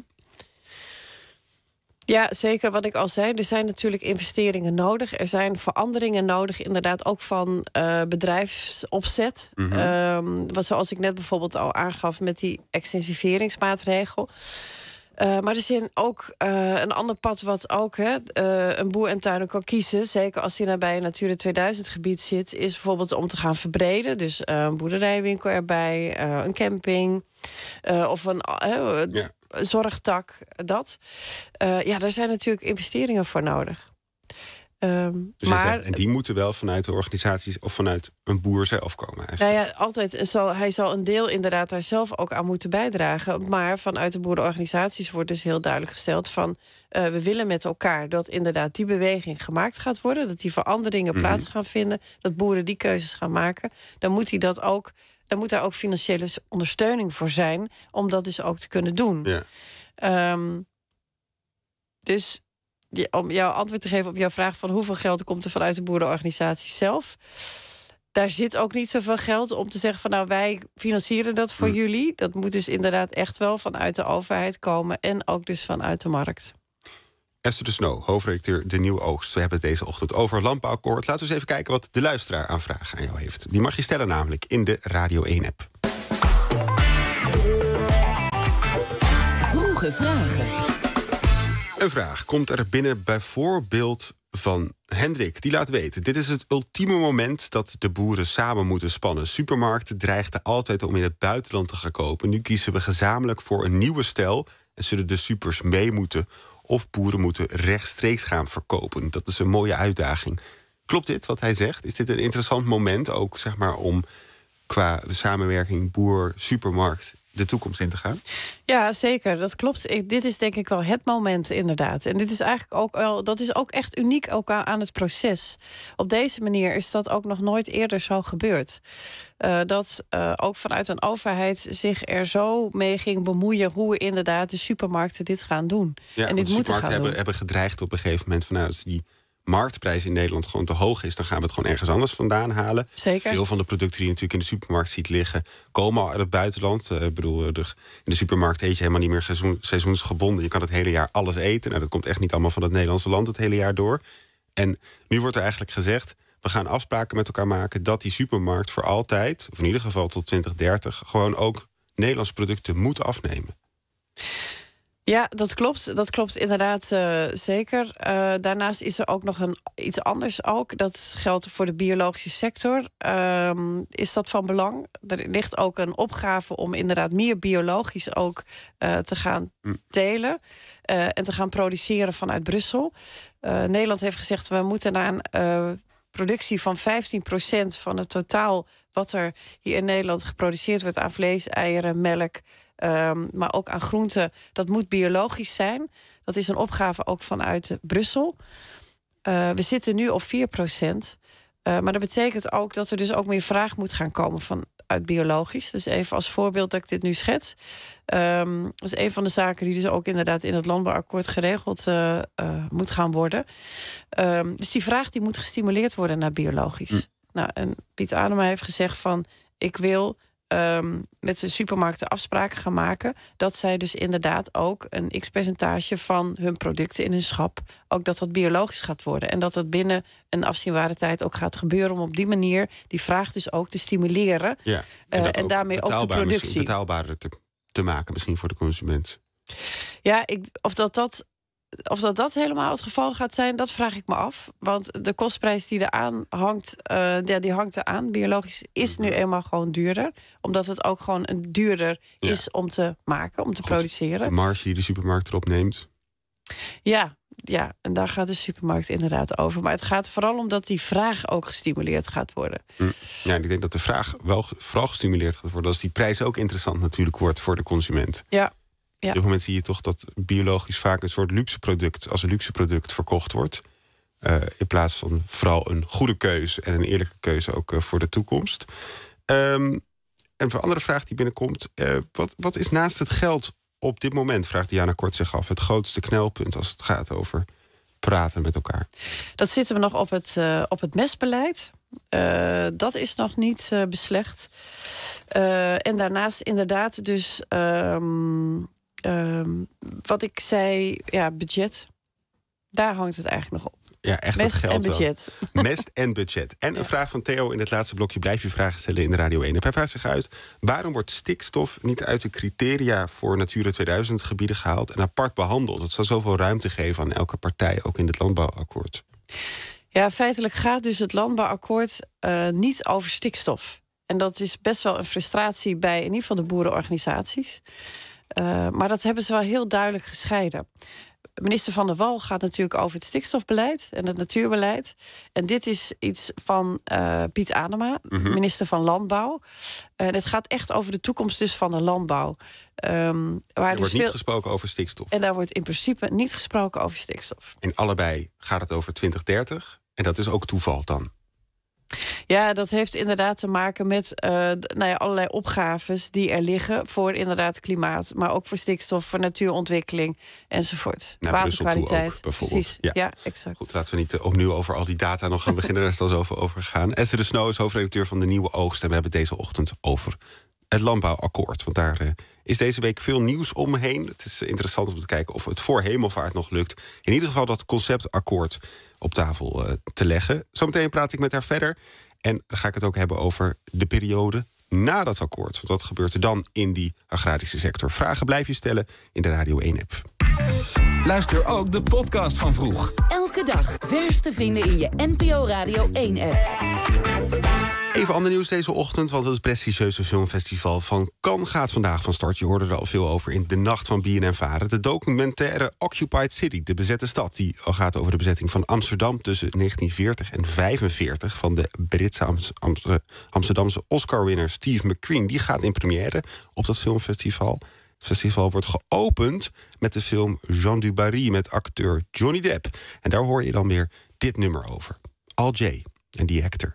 Ja, zeker wat ik al zei. Er zijn natuurlijk investeringen nodig. Er zijn veranderingen nodig, inderdaad ook van bedrijfsopzet. Mm-hmm. Zoals ik net bijvoorbeeld al aangaf met die extensiveringsmaatregel. Maar er is ook een ander pad wat ook een boer en tuiner kan kiezen. Zeker als hij nabij een Natura 2000 gebied zit. Is bijvoorbeeld om te gaan verbreden. Dus een boerderijwinkel erbij, een camping of een zorgtak. Dat. Daar zijn natuurlijk investeringen voor nodig. En die moeten wel vanuit de organisaties of vanuit een boer zelf komen eigenlijk. Nou ja, altijd hij zal een deel inderdaad daar zelf ook aan moeten bijdragen. Maar vanuit de boerenorganisaties wordt dus heel duidelijk gesteld van we willen met elkaar dat inderdaad die beweging gemaakt gaat worden, dat die veranderingen plaats gaan vinden, dat boeren die keuzes gaan maken. Dan moet daar ook financiële ondersteuning voor zijn om dat dus ook te kunnen doen. Ja. Dus om jouw antwoord te geven op jouw vraag van hoeveel geld komt er vanuit de boerenorganisatie zelf, daar zit ook niet zoveel geld om te zeggen van nou wij financieren dat voor jullie. Dat moet dus inderdaad echt wel vanuit de overheid komen en ook dus vanuit de markt. Esther de Snoo, hoofdredacteur De Nieuwe Oogst. We hebben het deze ochtend over landbouwakkoord. Laten we eens even kijken wat de luisteraar aan vragen aan jou heeft. Die mag je stellen namelijk in de Radio 1-app. Vroege vragen. Een vraag komt er binnen bijvoorbeeld van Hendrik. Die laat weten, dit is het ultieme moment dat de boeren samen moeten spannen. Supermarkten dreigden altijd om in het buitenland te gaan kopen. Nu kiezen we gezamenlijk voor een nieuwe stijl en zullen de supers mee moeten of boeren moeten rechtstreeks gaan verkopen. Dat is een mooie uitdaging. Klopt dit wat hij zegt? Is dit een interessant moment ook zeg maar om qua samenwerking boer-supermarkt de toekomst in te gaan? Ja, zeker. Dat klopt. Dit is denk ik wel het moment inderdaad. En dit is eigenlijk ook wel, dat is ook echt uniek ook aan het proces. Op deze manier is dat ook nog nooit eerder zo gebeurd. Dat ook vanuit een overheid zich er zo mee ging bemoeien hoe inderdaad de supermarkten dit gaan doen. Ja, en dit moeten gaan doen. Hebben gedreigd op een gegeven moment vanuit als die marktprijs in Nederland gewoon te hoog is, dan gaan we het gewoon ergens anders vandaan halen. Zeker. Veel van de producten die je natuurlijk in de supermarkt ziet liggen, komen al uit het buitenland. In de supermarkt eet je helemaal niet meer seizoensgebonden. Je kan het hele jaar alles eten. Nou, dat komt echt niet allemaal van het Nederlandse land het hele jaar door. En nu wordt er eigenlijk gezegd, we gaan afspraken met elkaar maken dat die supermarkt voor altijd, of in ieder geval tot 2030, gewoon ook Nederlandse producten moet afnemen. Ja, dat klopt. Dat klopt inderdaad zeker. Daarnaast is er ook nog iets anders ook. Dat geldt voor de biologische sector. Is dat van belang? Er ligt ook een opgave om inderdaad meer biologisch ook te gaan telen. En te gaan produceren vanuit Brussel. Nederland heeft gezegd, we moeten naar een productie van 15% van het totaal wat er hier in Nederland geproduceerd wordt aan vlees, eieren, melk, maar ook aan groenten, dat moet biologisch zijn. Dat is een opgave ook vanuit Brussel. We zitten nu op 4%. Maar dat betekent ook dat er dus ook meer vraag moet gaan komen uit biologisch. Dus even als voorbeeld dat ik dit nu schets. Dat is een van de zaken die dus ook inderdaad in het landbouwakkoord geregeld moet gaan worden. Dus die vraag die moet gestimuleerd worden naar biologisch. Nou, en Piet Adema heeft gezegd van, ik wil met de supermarkten afspraken gaan maken dat zij dus inderdaad ook een x-percentage van hun producten in hun schap, ook dat biologisch gaat worden. En dat dat binnen een afzienbare tijd ook gaat gebeuren om op die manier die vraag dus ook te stimuleren. Ja, en daarmee ook de productie betaalbaarder te maken misschien voor de consument. Ja, of dat helemaal het geval gaat zijn, dat vraag ik me af. Want de kostprijs die eraan hangt, die hangt eraan. Biologisch is nu eenmaal gewoon duurder. Omdat het ook gewoon duurder is om te maken, om te produceren. De marge die de supermarkt erop neemt. Ja, en daar gaat de supermarkt inderdaad over. Maar het gaat vooral om dat die vraag ook gestimuleerd gaat worden. Ja, en ik denk dat de vraag wel vooral gestimuleerd gaat worden als die prijs ook interessant natuurlijk wordt voor de consument. Ja. Op dit moment zie je toch dat biologisch vaak een soort luxe product als een luxe product verkocht wordt. In plaats van vooral een goede keuze en een eerlijke keuze ook voor de toekomst. En voor een andere vraag die binnenkomt. Wat is naast het geld op dit moment, vraagt Diana Kort zich af, het grootste knelpunt als het gaat over praten met elkaar? Dat zitten we nog op het mestbeleid. Dat is nog niet beslecht. En daarnaast inderdaad dus wat ik zei, budget. Daar hangt het eigenlijk nog op. Ja, echt mest het geld en budget. Mest en budget. En een vraag van Theo in het laatste blokje. Blijf je vragen stellen in de Radio 1. Hij vraagt zich uit, waarom wordt stikstof niet uit de criteria voor Natura 2000 gebieden gehaald en apart behandeld? Het zou zoveel ruimte geven aan elke partij, ook in het landbouwakkoord. Ja, feitelijk gaat dus het landbouwakkoord niet over stikstof. En dat is best wel een frustratie bij in ieder geval de boerenorganisaties. Maar dat hebben ze wel heel duidelijk gescheiden. Minister Van der Wal gaat natuurlijk over het stikstofbeleid en het natuurbeleid. En dit is iets van Piet Adema, minister van Landbouw. Het gaat echt over de toekomst dus van de landbouw. Er wordt niet gesproken over stikstof. En daar wordt in principe niet gesproken over stikstof. En allebei gaat het over 2030. En dat is ook toeval dan? Ja, dat heeft inderdaad te maken met allerlei opgaves die er liggen voor inderdaad klimaat, maar ook voor stikstof, voor natuurontwikkeling enzovoort. Waterkwaliteit. Ook, bijvoorbeeld. Precies, ja, exact. Goed, laten we niet opnieuw over al die data nog gaan beginnen. Daar is het al zoveel over gegaan. Esther de Snoo is hoofdredacteur van De Nieuwe Oogst. En we hebben het deze ochtend over het landbouwakkoord. Want daar is deze week veel nieuws omheen. Het is interessant om te kijken of het voor hemelvaart nog lukt. In ieder geval dat conceptakkoord op tafel te leggen. Zometeen praat ik met haar verder. En dan ga ik het ook hebben over de periode na dat akkoord. Want wat gebeurt er dan in die agrarische sector? Vragen blijf je stellen in de Radio 1-app. Luister ook de podcast van Vroeg. Elke dag vers te vinden in je NPO Radio 1-app. Even ander nieuws deze ochtend, want het prestigieuze filmfestival van Cannes gaat vandaag van start. Je hoorde er al veel over in De Nacht van BNN-Varen. De documentaire Occupied City, de bezette stad, die al gaat over de bezetting van Amsterdam tussen 1940 en 1945... van de Britse Amsterdamse Oscar-winner Steve McQueen. Die gaat in première op dat filmfestival. Het festival wordt geopend met de film Jean du Barry met acteur Johnny Depp. En daar hoor je dan weer dit nummer over. Al J en die actor.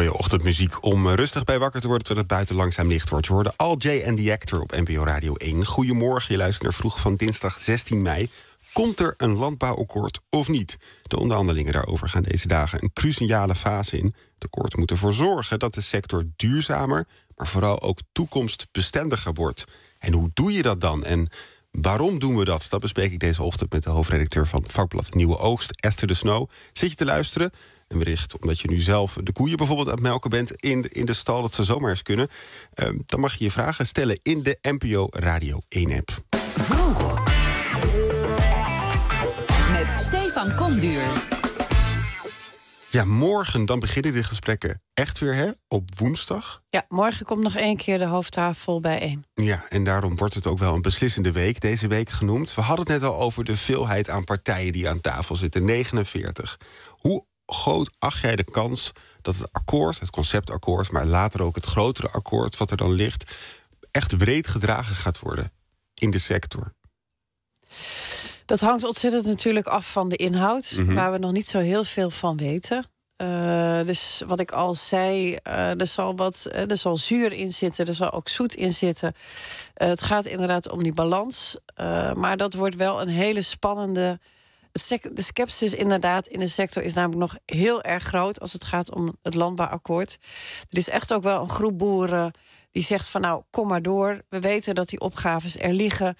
Mooie ochtendmuziek om rustig bij wakker te worden terwijl het buiten langzaam licht wordt. Je hoorde Al J and the Actor op NPO Radio 1. Goedemorgen, je luistert naar Vroeg van dinsdag 16 mei. Komt er een landbouwakkoord of niet? De onderhandelingen daarover gaan deze dagen een cruciale fase in. Het akkoord moet ervoor zorgen dat de sector duurzamer, maar vooral ook toekomstbestendiger wordt. En hoe doe je dat dan? En waarom doen we dat? Dat bespreek ik deze ochtend met de hoofdredacteur van vakblad Nieuwe Oogst, Esther de Snoo. Zit je te luisteren? Een bericht omdat je nu zelf de koeien bijvoorbeeld aan het melken bent in de stal, dat ze zomaar eens kunnen. Dan mag je je vragen stellen in de NPO Radio 1-app. Vroeg. Met Stefan Komduur. Ja, morgen dan beginnen de gesprekken echt weer, hè? Op woensdag. Ja, morgen komt nog 1 keer de hoofdtafel bijeen. Ja, en daarom wordt het ook wel een beslissende week, deze week genoemd. We hadden het net al over de veelheid aan partijen die aan tafel zitten, 49. Hoe groot acht jij de kans dat het akkoord, het conceptakkoord, maar later ook het grotere akkoord wat er dan ligt, echt breed gedragen gaat worden in de sector? Dat hangt ontzettend natuurlijk af van de inhoud, waar we nog niet zo heel veel van weten. Dus wat ik al zei, er zal zuur in zitten, er zal ook zoet in zitten. Het gaat inderdaad om die balans, maar dat wordt wel een hele spannende. De scepsis inderdaad in de sector is namelijk nog heel erg groot als het gaat om het landbouwakkoord. Er is echt ook wel een groep boeren die zegt van nou, kom maar door. We weten dat die opgaves er liggen.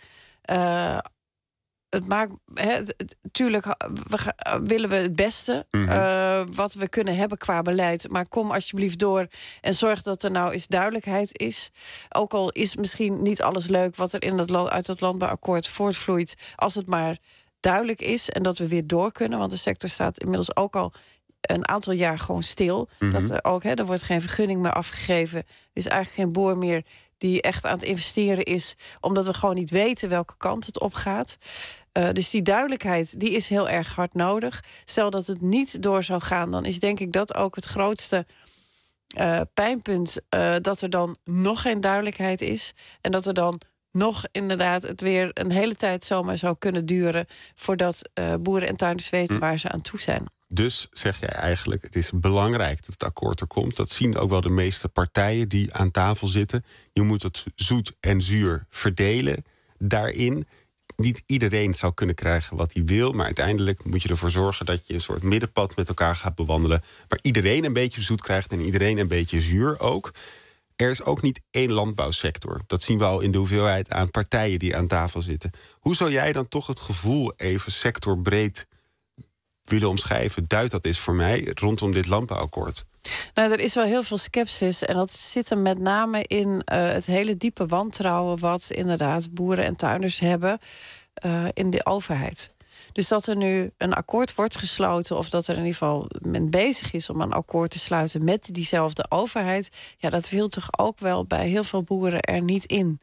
Het maakt, natuurlijk willen we het beste wat we kunnen hebben qua beleid. Maar kom alsjeblieft door en zorg dat er nou eens duidelijkheid is. Ook al is misschien niet alles leuk wat er uit het landbouwakkoord voortvloeit, als het maar duidelijk is en dat we weer door kunnen. Want de sector staat inmiddels ook al een aantal jaar gewoon stil. Er wordt geen vergunning meer afgegeven. Er is eigenlijk geen boer meer die echt aan het investeren is, omdat we gewoon niet weten welke kant het op gaat. Dus die duidelijkheid die is heel erg hard nodig. Stel dat het niet door zou gaan, dan is denk ik dat ook het grootste pijnpunt, dat er dan nog geen duidelijkheid is en dat er dan nog inderdaad het weer een hele tijd zomaar zou kunnen duren voordat boeren en tuinders weten waar ze aan toe zijn. Dus zeg jij eigenlijk, het is belangrijk dat het akkoord er komt. Dat zien ook wel de meeste partijen die aan tafel zitten. Je moet het zoet en zuur verdelen daarin. Niet iedereen zou kunnen krijgen wat hij wil, maar uiteindelijk moet je ervoor zorgen dat je een soort middenpad met elkaar gaat bewandelen, waar iedereen een beetje zoet krijgt en iedereen een beetje zuur ook. Er is ook niet één landbouwsector. Dat zien we al in de hoeveelheid aan partijen die aan tafel zitten. Hoe zou jij dan toch het gevoel even sectorbreed willen omschrijven? Duidt dat is voor mij rondom dit landbouwakkoord? Nou, er is wel heel veel scepsis en dat zit er met name in het hele diepe wantrouwen wat inderdaad boeren en tuinders hebben in de overheid. Dus dat er nu een akkoord wordt gesloten, of dat er in ieder geval men bezig is om een akkoord te sluiten met diezelfde overheid, ja, dat wil toch ook wel bij heel veel boeren er niet in.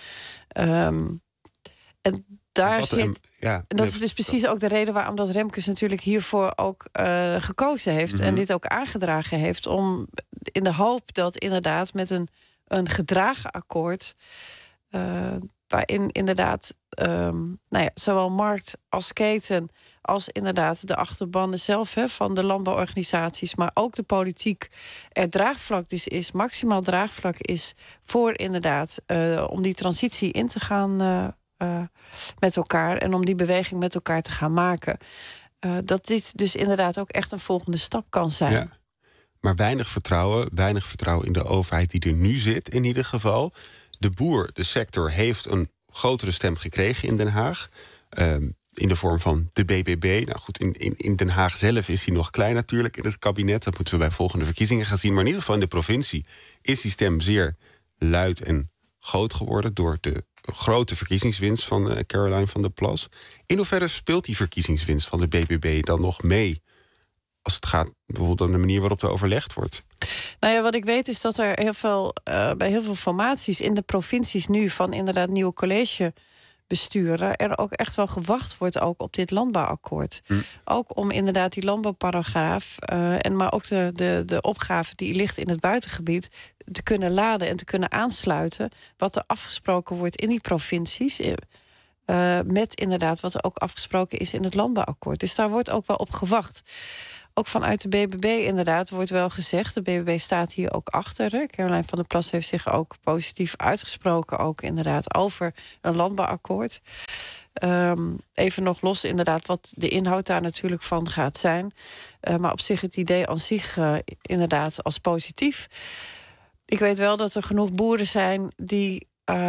En daar zit. En dat is dus precies ook de reden waarom dat Remkes natuurlijk hiervoor ook gekozen heeft en dit ook aangedragen heeft, om in de hoop dat inderdaad met een gedragen akkoord, waarin inderdaad zowel markt als keten als inderdaad de achterbannen zelf van de landbouworganisaties, maar ook de politiek, er draagvlak dus is, maximaal draagvlak is voor inderdaad om die transitie in te gaan met elkaar en om die beweging met elkaar te gaan maken. Dat dit dus inderdaad ook echt een volgende stap kan zijn. Ja. Maar weinig vertrouwen in de overheid die er nu zit in ieder geval. De boer, de sector, heeft een grotere stem gekregen in Den Haag. In de vorm van de BBB. Nou goed, in Den Haag zelf is hij nog klein natuurlijk in het kabinet. Dat moeten we bij volgende verkiezingen gaan zien. Maar in ieder geval in de provincie is die stem zeer luid en groot geworden door de grote verkiezingswinst van Caroline van der Plas. In hoeverre speelt die verkiezingswinst van de BBB dan nog mee als het gaat bijvoorbeeld om de manier waarop er overlegd wordt? Nou ja, wat ik weet is dat er bij heel veel formaties in de provincies nu van inderdaad nieuwe collegebesturen er ook echt wel gewacht wordt ook op dit landbouwakkoord. Ook om inderdaad die landbouwparagraaf maar ook de opgave die ligt in het buitengebied te kunnen laden en te kunnen aansluiten wat er afgesproken wordt in die provincies. Met inderdaad wat er ook afgesproken is in het landbouwakkoord. Dus daar wordt ook wel op gewacht. ook vanuit de BBB inderdaad wordt wel gezegd. De BBB staat hier ook achter. Hè. Caroline van der Plas heeft zich ook positief uitgesproken, ook inderdaad over een landbouwakkoord. Even nog los inderdaad wat de inhoud daar natuurlijk van gaat zijn. Maar op zich het idee aan zich inderdaad als positief. Ik weet wel dat er genoeg boeren zijn die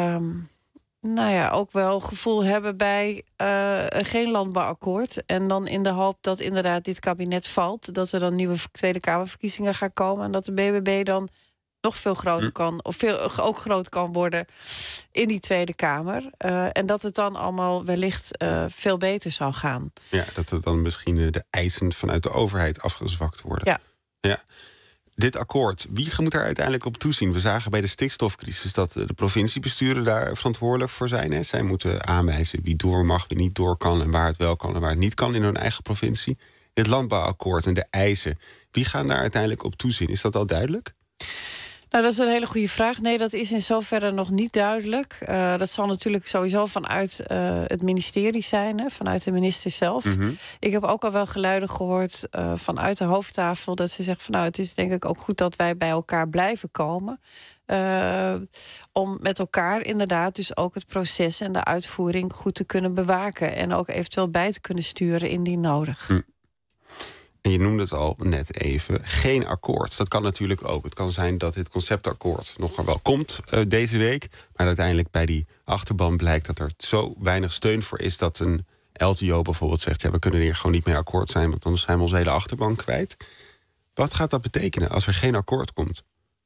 ook wel gevoel hebben bij geen landbouwakkoord. En dan in de hoop dat inderdaad dit kabinet valt, dat er dan nieuwe Tweede Kamerverkiezingen gaan komen en dat de BBB dan nog veel groter kan, of ook groot kan worden in die Tweede Kamer. En dat het dan allemaal wellicht veel beter zou gaan. Ja, dat er dan misschien de eisen vanuit de overheid afgezwakt worden. Ja. Dit akkoord, wie moet daar uiteindelijk op toezien? We zagen bij de stikstofcrisis dat de provinciebesturen daar verantwoordelijk voor zijn. Hè? Zij moeten aanwijzen wie door mag, wie niet door kan en waar het wel kan en waar het niet kan in hun eigen provincie. Dit landbouwakkoord en de eisen, wie gaan daar uiteindelijk op toezien? Is dat al duidelijk? Nou, dat is een hele goede vraag. Nee, dat is in zoverre nog niet duidelijk. Dat zal natuurlijk sowieso vanuit het ministerie zijn, hè, vanuit de minister zelf. Mm-hmm. Ik heb ook al wel geluiden gehoord vanuit de hoofdtafel dat ze zeggen van het is denk ik ook goed dat wij bij elkaar blijven komen. Om met elkaar inderdaad dus ook het proces en de uitvoering goed te kunnen bewaken. En ook eventueel bij te kunnen sturen indien nodig. Mm. En je noemde het al net even, geen akkoord. Dat kan natuurlijk ook. Het kan zijn dat dit conceptakkoord nog wel komt deze week. Maar uiteindelijk bij die achterban blijkt dat er zo weinig steun voor is dat een LTO bijvoorbeeld zegt, we kunnen hier gewoon niet mee akkoord zijn, want dan zijn we onze hele achterban kwijt. Wat gaat dat betekenen als er geen akkoord komt?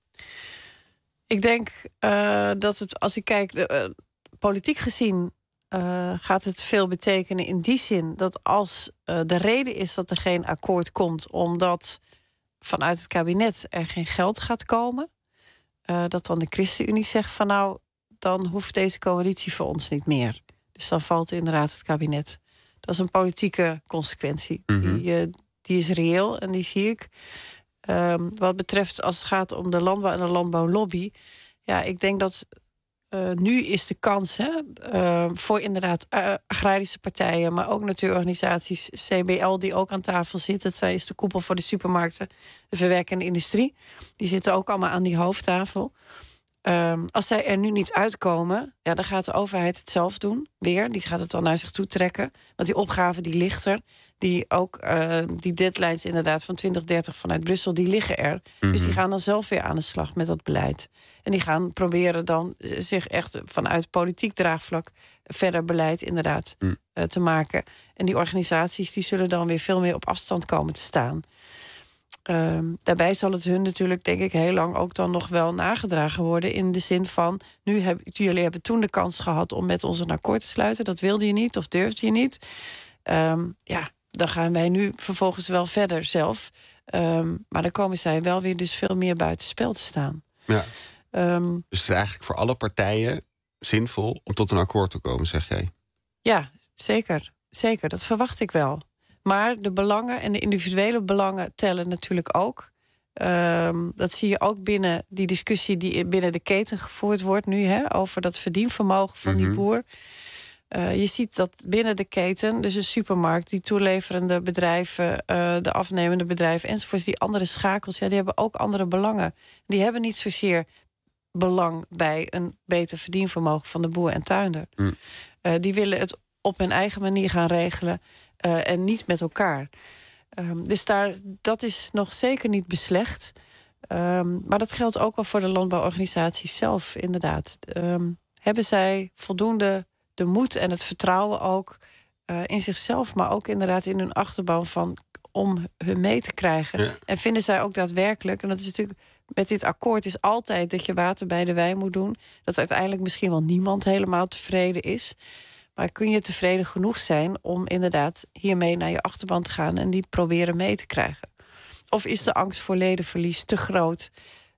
Ik denk dat het, als ik kijk, politiek gezien gaat het veel betekenen in die zin dat als de reden is dat er geen akkoord komt omdat vanuit het kabinet er geen geld gaat komen, dat dan de ChristenUnie zegt van dan hoeft deze coalitie voor ons niet meer. Dus dan valt inderdaad het kabinet. Dat is een politieke consequentie. Mm-hmm. Die is reëel en die zie ik. Wat betreft als het gaat om de landbouw en de landbouwlobby, ik denk dat nu is de kans voor inderdaad agrarische partijen, maar ook natuurorganisaties, CBL die ook aan tafel zit. Dat is de koepel voor de supermarkten, de verwerkende industrie. Die zitten ook allemaal aan die hoofdtafel. Als zij er nu niet uitkomen, dan gaat de overheid het zelf doen. Weer, die gaat het dan naar zich toe trekken. Want die opgave die ligt er. Die ook die deadlines inderdaad van 2030 vanuit Brussel, die liggen er. Mm-hmm. Dus die gaan dan zelf weer aan de slag met dat beleid. En die gaan proberen dan zich echt vanuit politiek draagvlak verder beleid inderdaad te maken. En die organisaties die zullen dan weer veel meer op afstand komen te staan. Daarbij zal het hun natuurlijk, denk ik, heel lang ook dan nog wel nagedragen worden. In de zin van, jullie hebben toen de kans gehad om met ons een akkoord te sluiten. Dat wilde je niet of durfde je niet. Dan gaan wij nu vervolgens wel verder zelf. Maar dan komen zij wel weer dus veel meer buitenspel te staan. Ja. Dus het is eigenlijk voor alle partijen zinvol om tot een akkoord te komen, zeg jij? Ja, zeker. Zeker, dat verwacht ik wel. Maar de belangen en de individuele belangen tellen natuurlijk ook. Dat zie je ook binnen die discussie die binnen de keten gevoerd wordt nu, over dat verdienvermogen van die boer. Je ziet dat binnen de keten, dus een supermarkt, die toeleverende bedrijven, de afnemende bedrijven enzovoorts, die andere schakels, die hebben ook andere belangen. Die hebben niet zozeer belang bij een beter verdienvermogen van de boer en tuinder. Die willen het op hun eigen manier gaan regelen en niet met elkaar. Dus dat is nog zeker niet beslecht. Maar dat geldt ook wel voor de landbouworganisaties zelf, inderdaad. Hebben zij voldoende de moed en het vertrouwen ook in zichzelf, maar ook inderdaad in hun achterban om hun mee te krijgen. Ja. En vinden zij ook daadwerkelijk, en dat is natuurlijk met dit akkoord is altijd dat je water bij de wijn moet doen, dat uiteindelijk misschien wel niemand helemaal tevreden is. Maar kun je tevreden genoeg zijn om inderdaad hiermee naar je achterban te gaan en die proberen mee te krijgen? Of is de angst voor ledenverlies te groot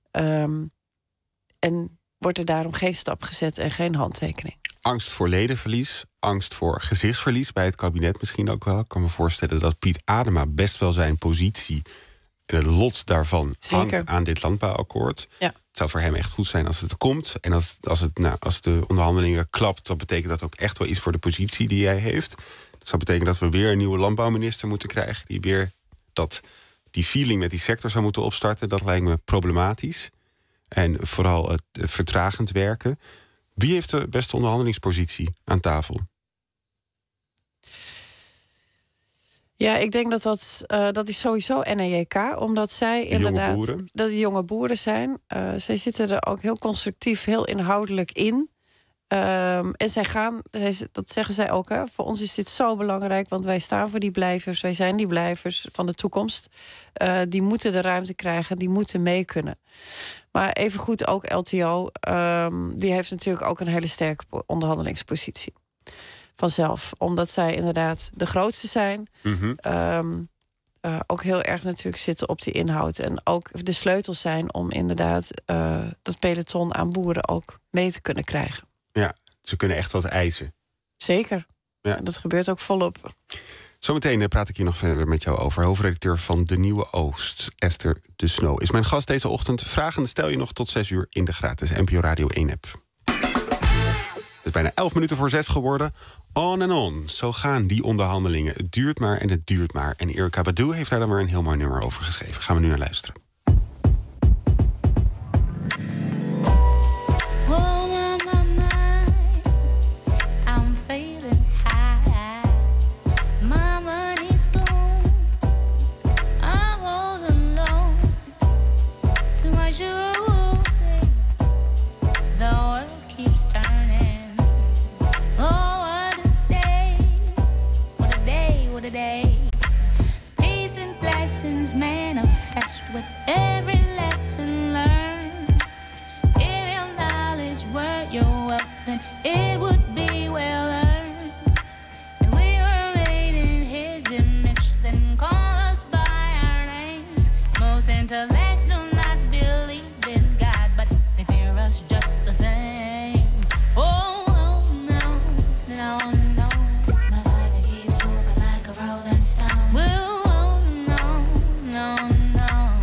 en wordt er daarom geen stap gezet en geen handtekening? Angst voor ledenverlies, angst voor gezichtsverlies bij het kabinet misschien ook wel. Ik kan me voorstellen dat Piet Adema best wel zijn positie en het lot daarvan hangt aan dit landbouwakkoord. Ja. Het zou voor hem echt goed zijn als het er komt. En als de onderhandelingen klapt, dan betekent dat ook echt wel iets voor de positie die hij heeft. Dat zou betekenen dat we weer een nieuwe landbouwminister moeten krijgen, die weer dat die feeling met die sector zou moeten opstarten. Dat lijkt me problematisch. En vooral het vertragend werken. Wie heeft de beste onderhandelingspositie aan tafel? Ja, ik denk dat is sowieso NEJK, omdat zij inderdaad dat die jonge boeren zijn. Zij zitten er ook heel constructief, heel inhoudelijk in. En dat zeggen zij ook, hè, voor ons is dit zo belangrijk, want wij staan voor die blijvers, wij zijn die blijvers van de toekomst. Die moeten de ruimte krijgen, die moeten mee kunnen. Maar evengoed ook LTO, die heeft natuurlijk ook een hele sterke onderhandelingspositie. Vanzelf, omdat zij inderdaad de grootste zijn. Mm-hmm. Ook heel erg natuurlijk zitten op die inhoud. En ook de sleutels zijn om inderdaad dat peloton aan boeren ook mee te kunnen krijgen. Ja, ze kunnen echt wat eisen. Zeker. Ja. Dat gebeurt ook volop. Zometeen praat ik hier nog verder met jou over. Hoofdredacteur van De Nieuwe Oost, Esther de Snoo, is mijn gast deze ochtend. Vragen stel je nog tot 6 uur in de gratis NPO Radio 1-app. Het is bijna 11 minuten voor 6 geworden. On en on. Zo gaan die onderhandelingen. Het duurt maar en het duurt maar. En Erykah Badu heeft daar dan weer een heel mooi nummer over geschreven. Gaan we nu naar luisteren. With every lesson learned, if your knowledge were your wealth, then it would be well earned. And we were made in His image, then call us by our names. Most intellects do not believe in God, but they fear us just the same. Oh, oh no, no, no. My life keeps moving like a rolling stone. Well, oh no, no, no.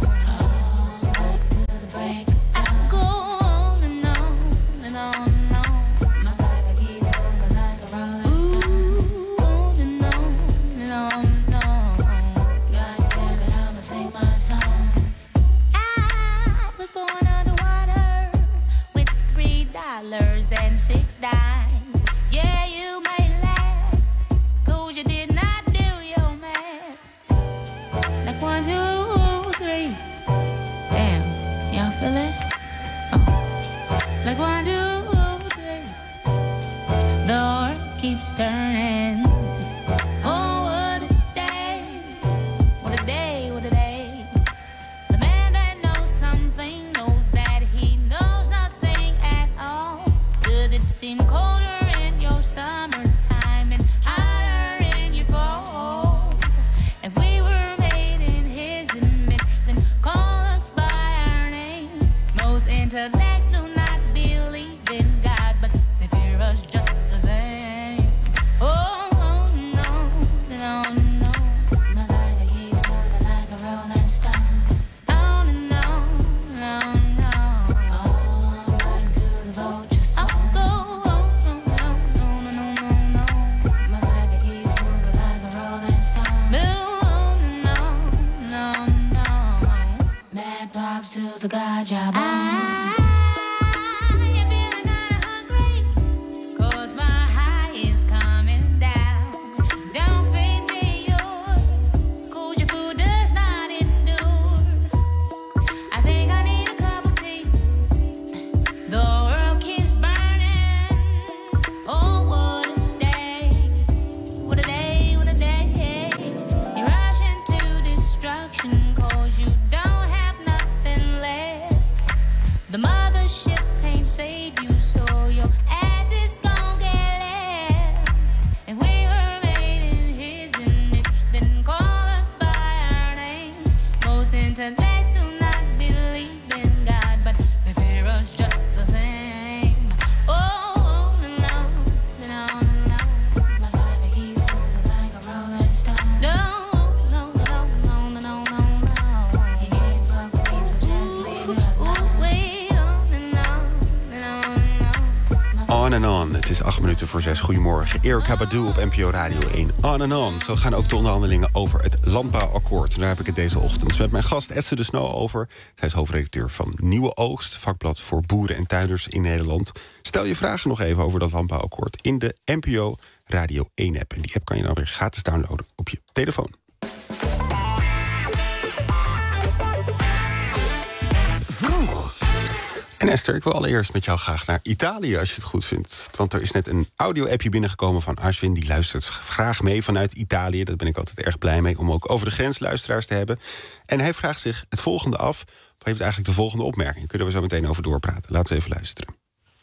And 6 dimes. Yeah, you may laugh, 'cause you did not do your math. Like 1, 2, 3. Damn, y'all feel it? Oh. Like 1, 2, 3. The earth keeps turning. Oh, what a day. What a day, what a day. The man that knows something knows that he knows nothing at all. Does it seem colder in your summertime and hotter in your fall? If we were made in His image, then call us by our names. Most intellects do not believe in God, but they fear us just the same. Oh, oh no, no, no. My life keeps moving like a rolling stone. Oh, no, no, no. Oh, back to the boat you saw. To the God job. You've been kinda hungry, 'cause my high is coming down. Don't feed me yours, 'cause your food does not endure. I think I need a cup of tea. The world keeps burning. Oh, what a day. What a day, what a day. You rush into destruction, 'cause you don't have the mothership can't save you, so your ass is gon' get left. And we were made in His image, then call us by our names. Most intellects do not believe in God, but they fear us just the same. Oh, no, no, no. My life keeps moving like a rolling stone. No, no, no, no, no, no, no, no. He can't fuck with me, so just leave it alone. On and on. Het is 6:08. Goedemorgen. Erykah Badu op NPO Radio 1. On and on. Zo gaan ook de onderhandelingen over het landbouwakkoord. En daar heb ik het deze ochtend met mijn gast Esther de Snoo over. Zij is hoofdredacteur van Nieuwe Oogst, vakblad voor boeren en tuinders in Nederland. Stel je vragen nog even over dat landbouwakkoord in de NPO Radio 1 app. En die app kan je nou weer gratis downloaden op je telefoon. En Esther, ik wil allereerst met jou graag naar Italië, als je het goed vindt. Want er is net een audio-appje binnengekomen van Ashwin. Die luistert graag mee vanuit Italië. Daar ben ik altijd erg blij mee, om ook over de grens luisteraars te hebben. En hij vraagt zich het volgende af. Of heeft eigenlijk de volgende opmerking. Kunnen we zo meteen over doorpraten. Laten we even luisteren.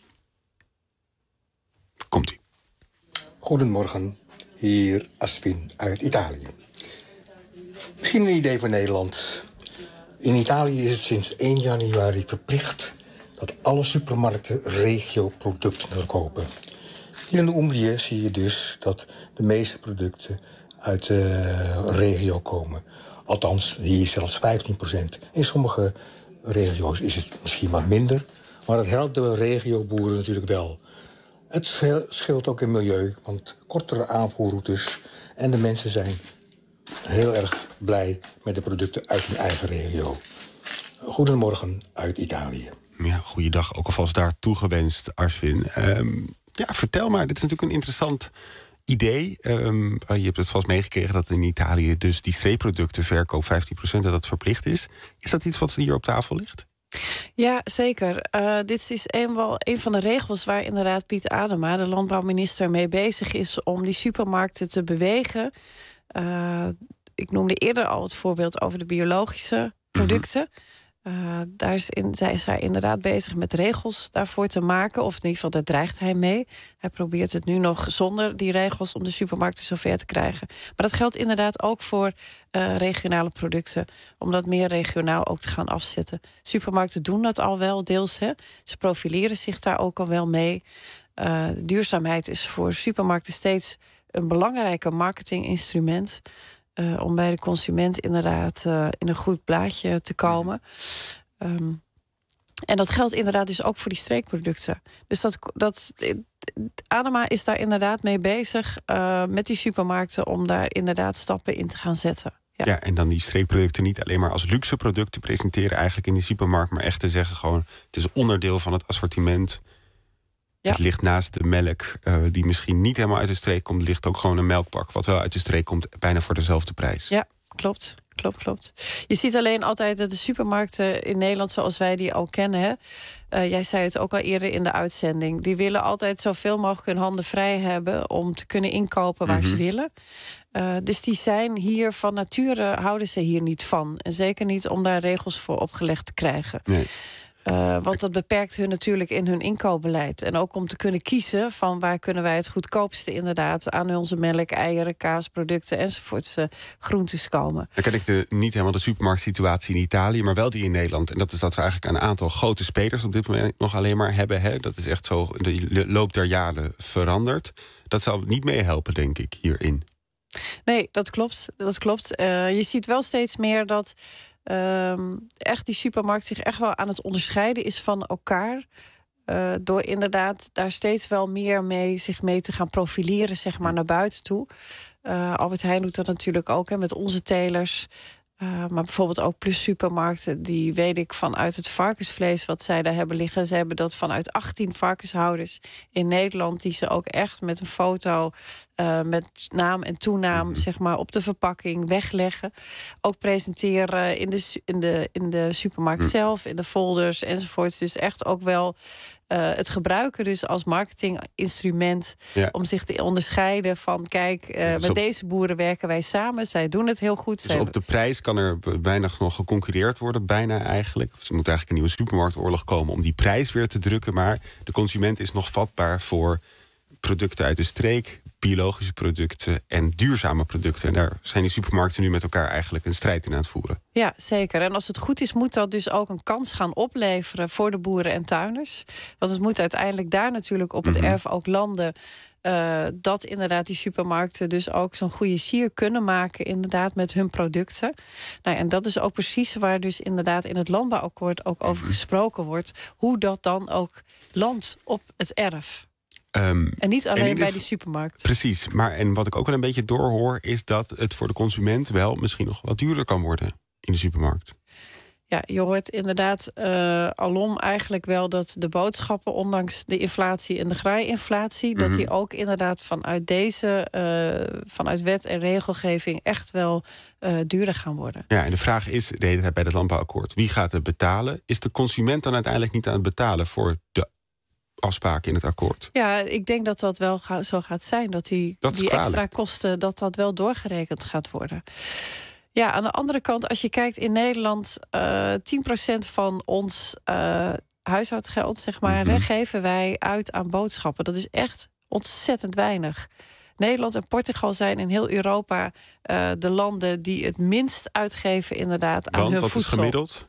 Komt-ie. Goedemorgen, hier Ashwin uit Italië. Misschien een idee voor Nederland. In Italië is het sinds 1 januari verplicht dat alle supermarkten regioproducten verkopen. Hier in de Umbrië zie je dus dat de meeste producten uit de regio komen. Althans, hier zelfs 15%. In sommige regio's is het misschien wat minder. Maar het helpt de regioboeren natuurlijk wel. Het scheelt ook in milieu, want kortere aanvoerroutes en de mensen zijn heel erg blij met de producten uit hun eigen regio. Goedemorgen uit Italië. Ja, goeiedag. Ook alvast daar toegewenst, Ashwin. Vertel maar. Dit is natuurlijk een interessant idee. Je hebt het vast meegekregen dat in Italië dus die streepproducten verkoop 15% dat verplicht is. Is dat iets wat hier op tafel ligt? Ja, zeker. Dit is een van de regels waar inderdaad Piet Adema, de landbouwminister, mee bezig is om die supermarkten te bewegen. Ik noemde eerder al het voorbeeld over de biologische producten. Daar is hij inderdaad bezig met regels daarvoor te maken. Of in ieder geval, daar dreigt hij mee. Hij probeert het nu nog zonder die regels om de supermarkten zover te krijgen. Maar dat geldt inderdaad ook voor regionale producten. Om dat meer regionaal ook te gaan afzetten. Supermarkten doen dat al wel deels. Hè. Ze profileren zich daar ook al wel mee. Duurzaamheid is voor supermarkten steeds een belangrijker marketinginstrument. Om bij de consument inderdaad in een goed blaadje te komen. En dat geldt inderdaad dus ook voor die streekproducten. Dus Adema is daar inderdaad mee bezig met die supermarkten om daar inderdaad stappen in te gaan zetten. Ja, en dan die streekproducten niet alleen maar als luxe producten presenteren eigenlijk in de supermarkt, maar echt te zeggen gewoon, het is onderdeel van het assortiment. Ja. Het ligt naast de melk, die misschien niet helemaal uit de streek komt, ligt ook gewoon een melkbak, wat wel uit de streek komt, bijna voor dezelfde prijs. Ja, klopt. Je ziet alleen altijd dat de supermarkten in Nederland, zoals wij die al kennen, hè, jij zei het ook al eerder in de uitzending, die willen altijd zoveel mogelijk hun handen vrij hebben om te kunnen inkopen waar ze willen. Dus die zijn hier van nature, houden ze hier niet van. En zeker niet om daar regels voor opgelegd te krijgen. Nee. Want dat beperkt hun natuurlijk in hun inkoopbeleid. En ook om te kunnen kiezen van waar kunnen wij het goedkoopste inderdaad aan onze melk, eieren, kaasproducten enzovoorts groentes komen. Dan ken ik niet helemaal de supermarktsituatie in Italië, maar wel die in Nederland. En dat is dat we eigenlijk een aantal grote spelers op dit moment nog alleen maar hebben. Hè. Dat is echt zo de loop der jaren veranderd. Dat zal niet meehelpen, denk ik, hierin. Nee, dat klopt. Je ziet wel steeds meer dat echt die supermarkt zich echt wel aan het onderscheiden is van elkaar. Door inderdaad daar steeds wel meer zich mee te gaan profileren, zeg maar, naar buiten toe. Albert Heijn doet dat natuurlijk ook, hè, met onze telers. Maar bijvoorbeeld ook Plus supermarkten, die weet ik vanuit het varkensvlees wat zij daar hebben liggen. Ze hebben dat vanuit 18 varkenshouders in Nederland, die ze ook echt met een foto, met naam en toenaam, zeg maar, op de verpakking wegleggen. Ook presenteren in de supermarkt zelf, in de folders enzovoorts. Dus echt ook wel het gebruiken dus als marketinginstrument, om zich te onderscheiden van, kijk, met deze boeren werken wij samen. Zij doen het heel goed. Dus op de prijs kan er bijna nog geconcurreerd worden, bijna eigenlijk. Er moet eigenlijk een nieuwe supermarktoorlog komen om die prijs weer te drukken. Maar de consument is nog vatbaar voor producten uit de streek, biologische producten en duurzame producten. En daar zijn die supermarkten nu met elkaar eigenlijk een strijd in aan het voeren. Ja, zeker. En als het goed is, moet dat dus ook een kans gaan opleveren voor de boeren en tuinders. Want het moet uiteindelijk daar natuurlijk op het erf ook landen, dat inderdaad die supermarkten dus ook zo'n goede sier kunnen maken inderdaad met hun producten. Nou, en dat is ook precies waar dus inderdaad in het landbouwakkoord ook over gesproken wordt, hoe dat dan ook landt op het erf. En niet alleen bij die supermarkt. Precies, en wat ik ook wel een beetje doorhoor... is dat het voor de consument wel misschien nog wat duurder kan worden in de supermarkt. Ja, je hoort inderdaad alom eigenlijk wel dat de boodschappen... ondanks de inflatie en de graainflatie... dat die ook inderdaad vanuit wet en regelgeving... echt wel duurder gaan worden. Ja, en de vraag is de hele tijd bij het landbouwakkoord... wie gaat het betalen? Is de consument dan uiteindelijk niet aan het betalen... voor de afspraken in het akkoord? Ja, ik denk dat dat wel zo gaat zijn. Dat die extra kosten, dat wel doorgerekend gaat worden. Ja, aan de andere kant, als je kijkt in Nederland... 10% van ons huishoudgeld, zeg maar... geven wij uit aan boodschappen. Dat is echt ontzettend weinig. Nederland en Portugal zijn in heel Europa... de landen die het minst uitgeven inderdaad aan hun voedsel. Wat is gemiddeld?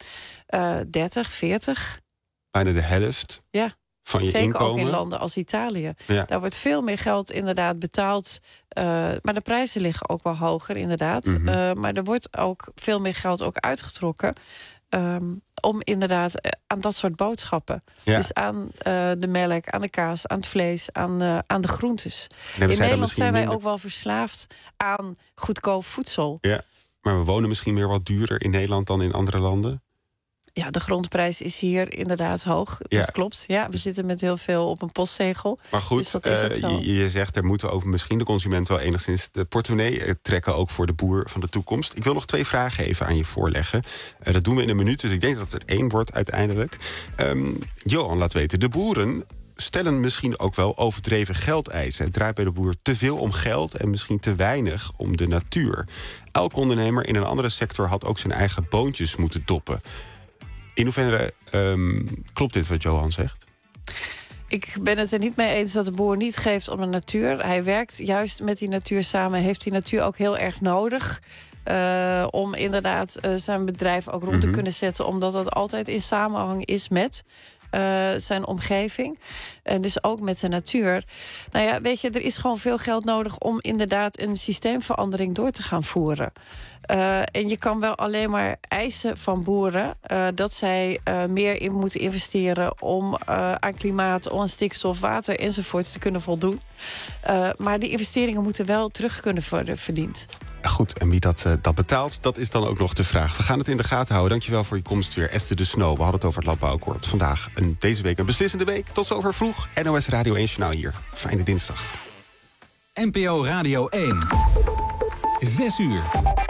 30, 40. Bijna de helft. Ja. Van je Zeker inkomen. ook in landen als Italië. Ja. Daar wordt veel meer geld inderdaad betaald. Maar de prijzen liggen ook wel hoger inderdaad. Maar er wordt ook veel meer geld ook uitgetrokken... om inderdaad aan dat soort boodschappen. Ja. Dus aan de melk, aan de kaas, aan het vlees, aan de groentes. In Nederland zijn wij ook wel verslaafd aan goedkoop voedsel. Ja, maar we wonen misschien weer wat duurder in Nederland dan in andere landen. Ja, de grondprijs is hier inderdaad hoog. Ja. Dat klopt. Ja, we zitten met heel veel op een postzegel. Maar goed, dus dat is ook zo. Je zegt... er moeten ook misschien de consument wel enigszins de portemonnee trekken... ook voor de boer van de toekomst. Ik wil nog 2 vragen even aan je voorleggen. Dat doen we in een minuut, dus ik denk dat het er 1 wordt uiteindelijk. Johan laat weten, de boeren stellen misschien ook wel overdreven geldeisen. Het draait bij de boer te veel om geld en misschien te weinig om de natuur. Elk ondernemer in een andere sector had ook zijn eigen boontjes moeten doppen. In hoeverre klopt dit wat Johan zegt? Ik ben het er niet mee eens dat de boer niet geeft om de natuur. Hij werkt juist met die natuur samen. Heeft die natuur ook heel erg nodig... om inderdaad zijn bedrijf ook rond te kunnen zetten. Omdat dat altijd in samenhang is met zijn omgeving. En dus ook met de natuur. Nou ja, weet je, er is gewoon veel geld nodig... om inderdaad een systeemverandering door te gaan voeren. En je kan wel alleen maar eisen van boeren... dat zij meer in moeten investeren... om aan klimaat, aan stikstof, water enzovoorts te kunnen voldoen. Maar die investeringen moeten wel terug kunnen worden verdiend. Goed, en wie dat betaalt, dat is dan ook nog de vraag. We gaan het in de gaten houden. Dankjewel voor je komst weer, Esther de Snoo. We hadden het over het landbouwakkoord. Vandaag deze week een beslissende week. Tot zover vroeg. NOS Radio 1 Journaal hier. Fijne dinsdag. NPO Radio 1. 6 uur.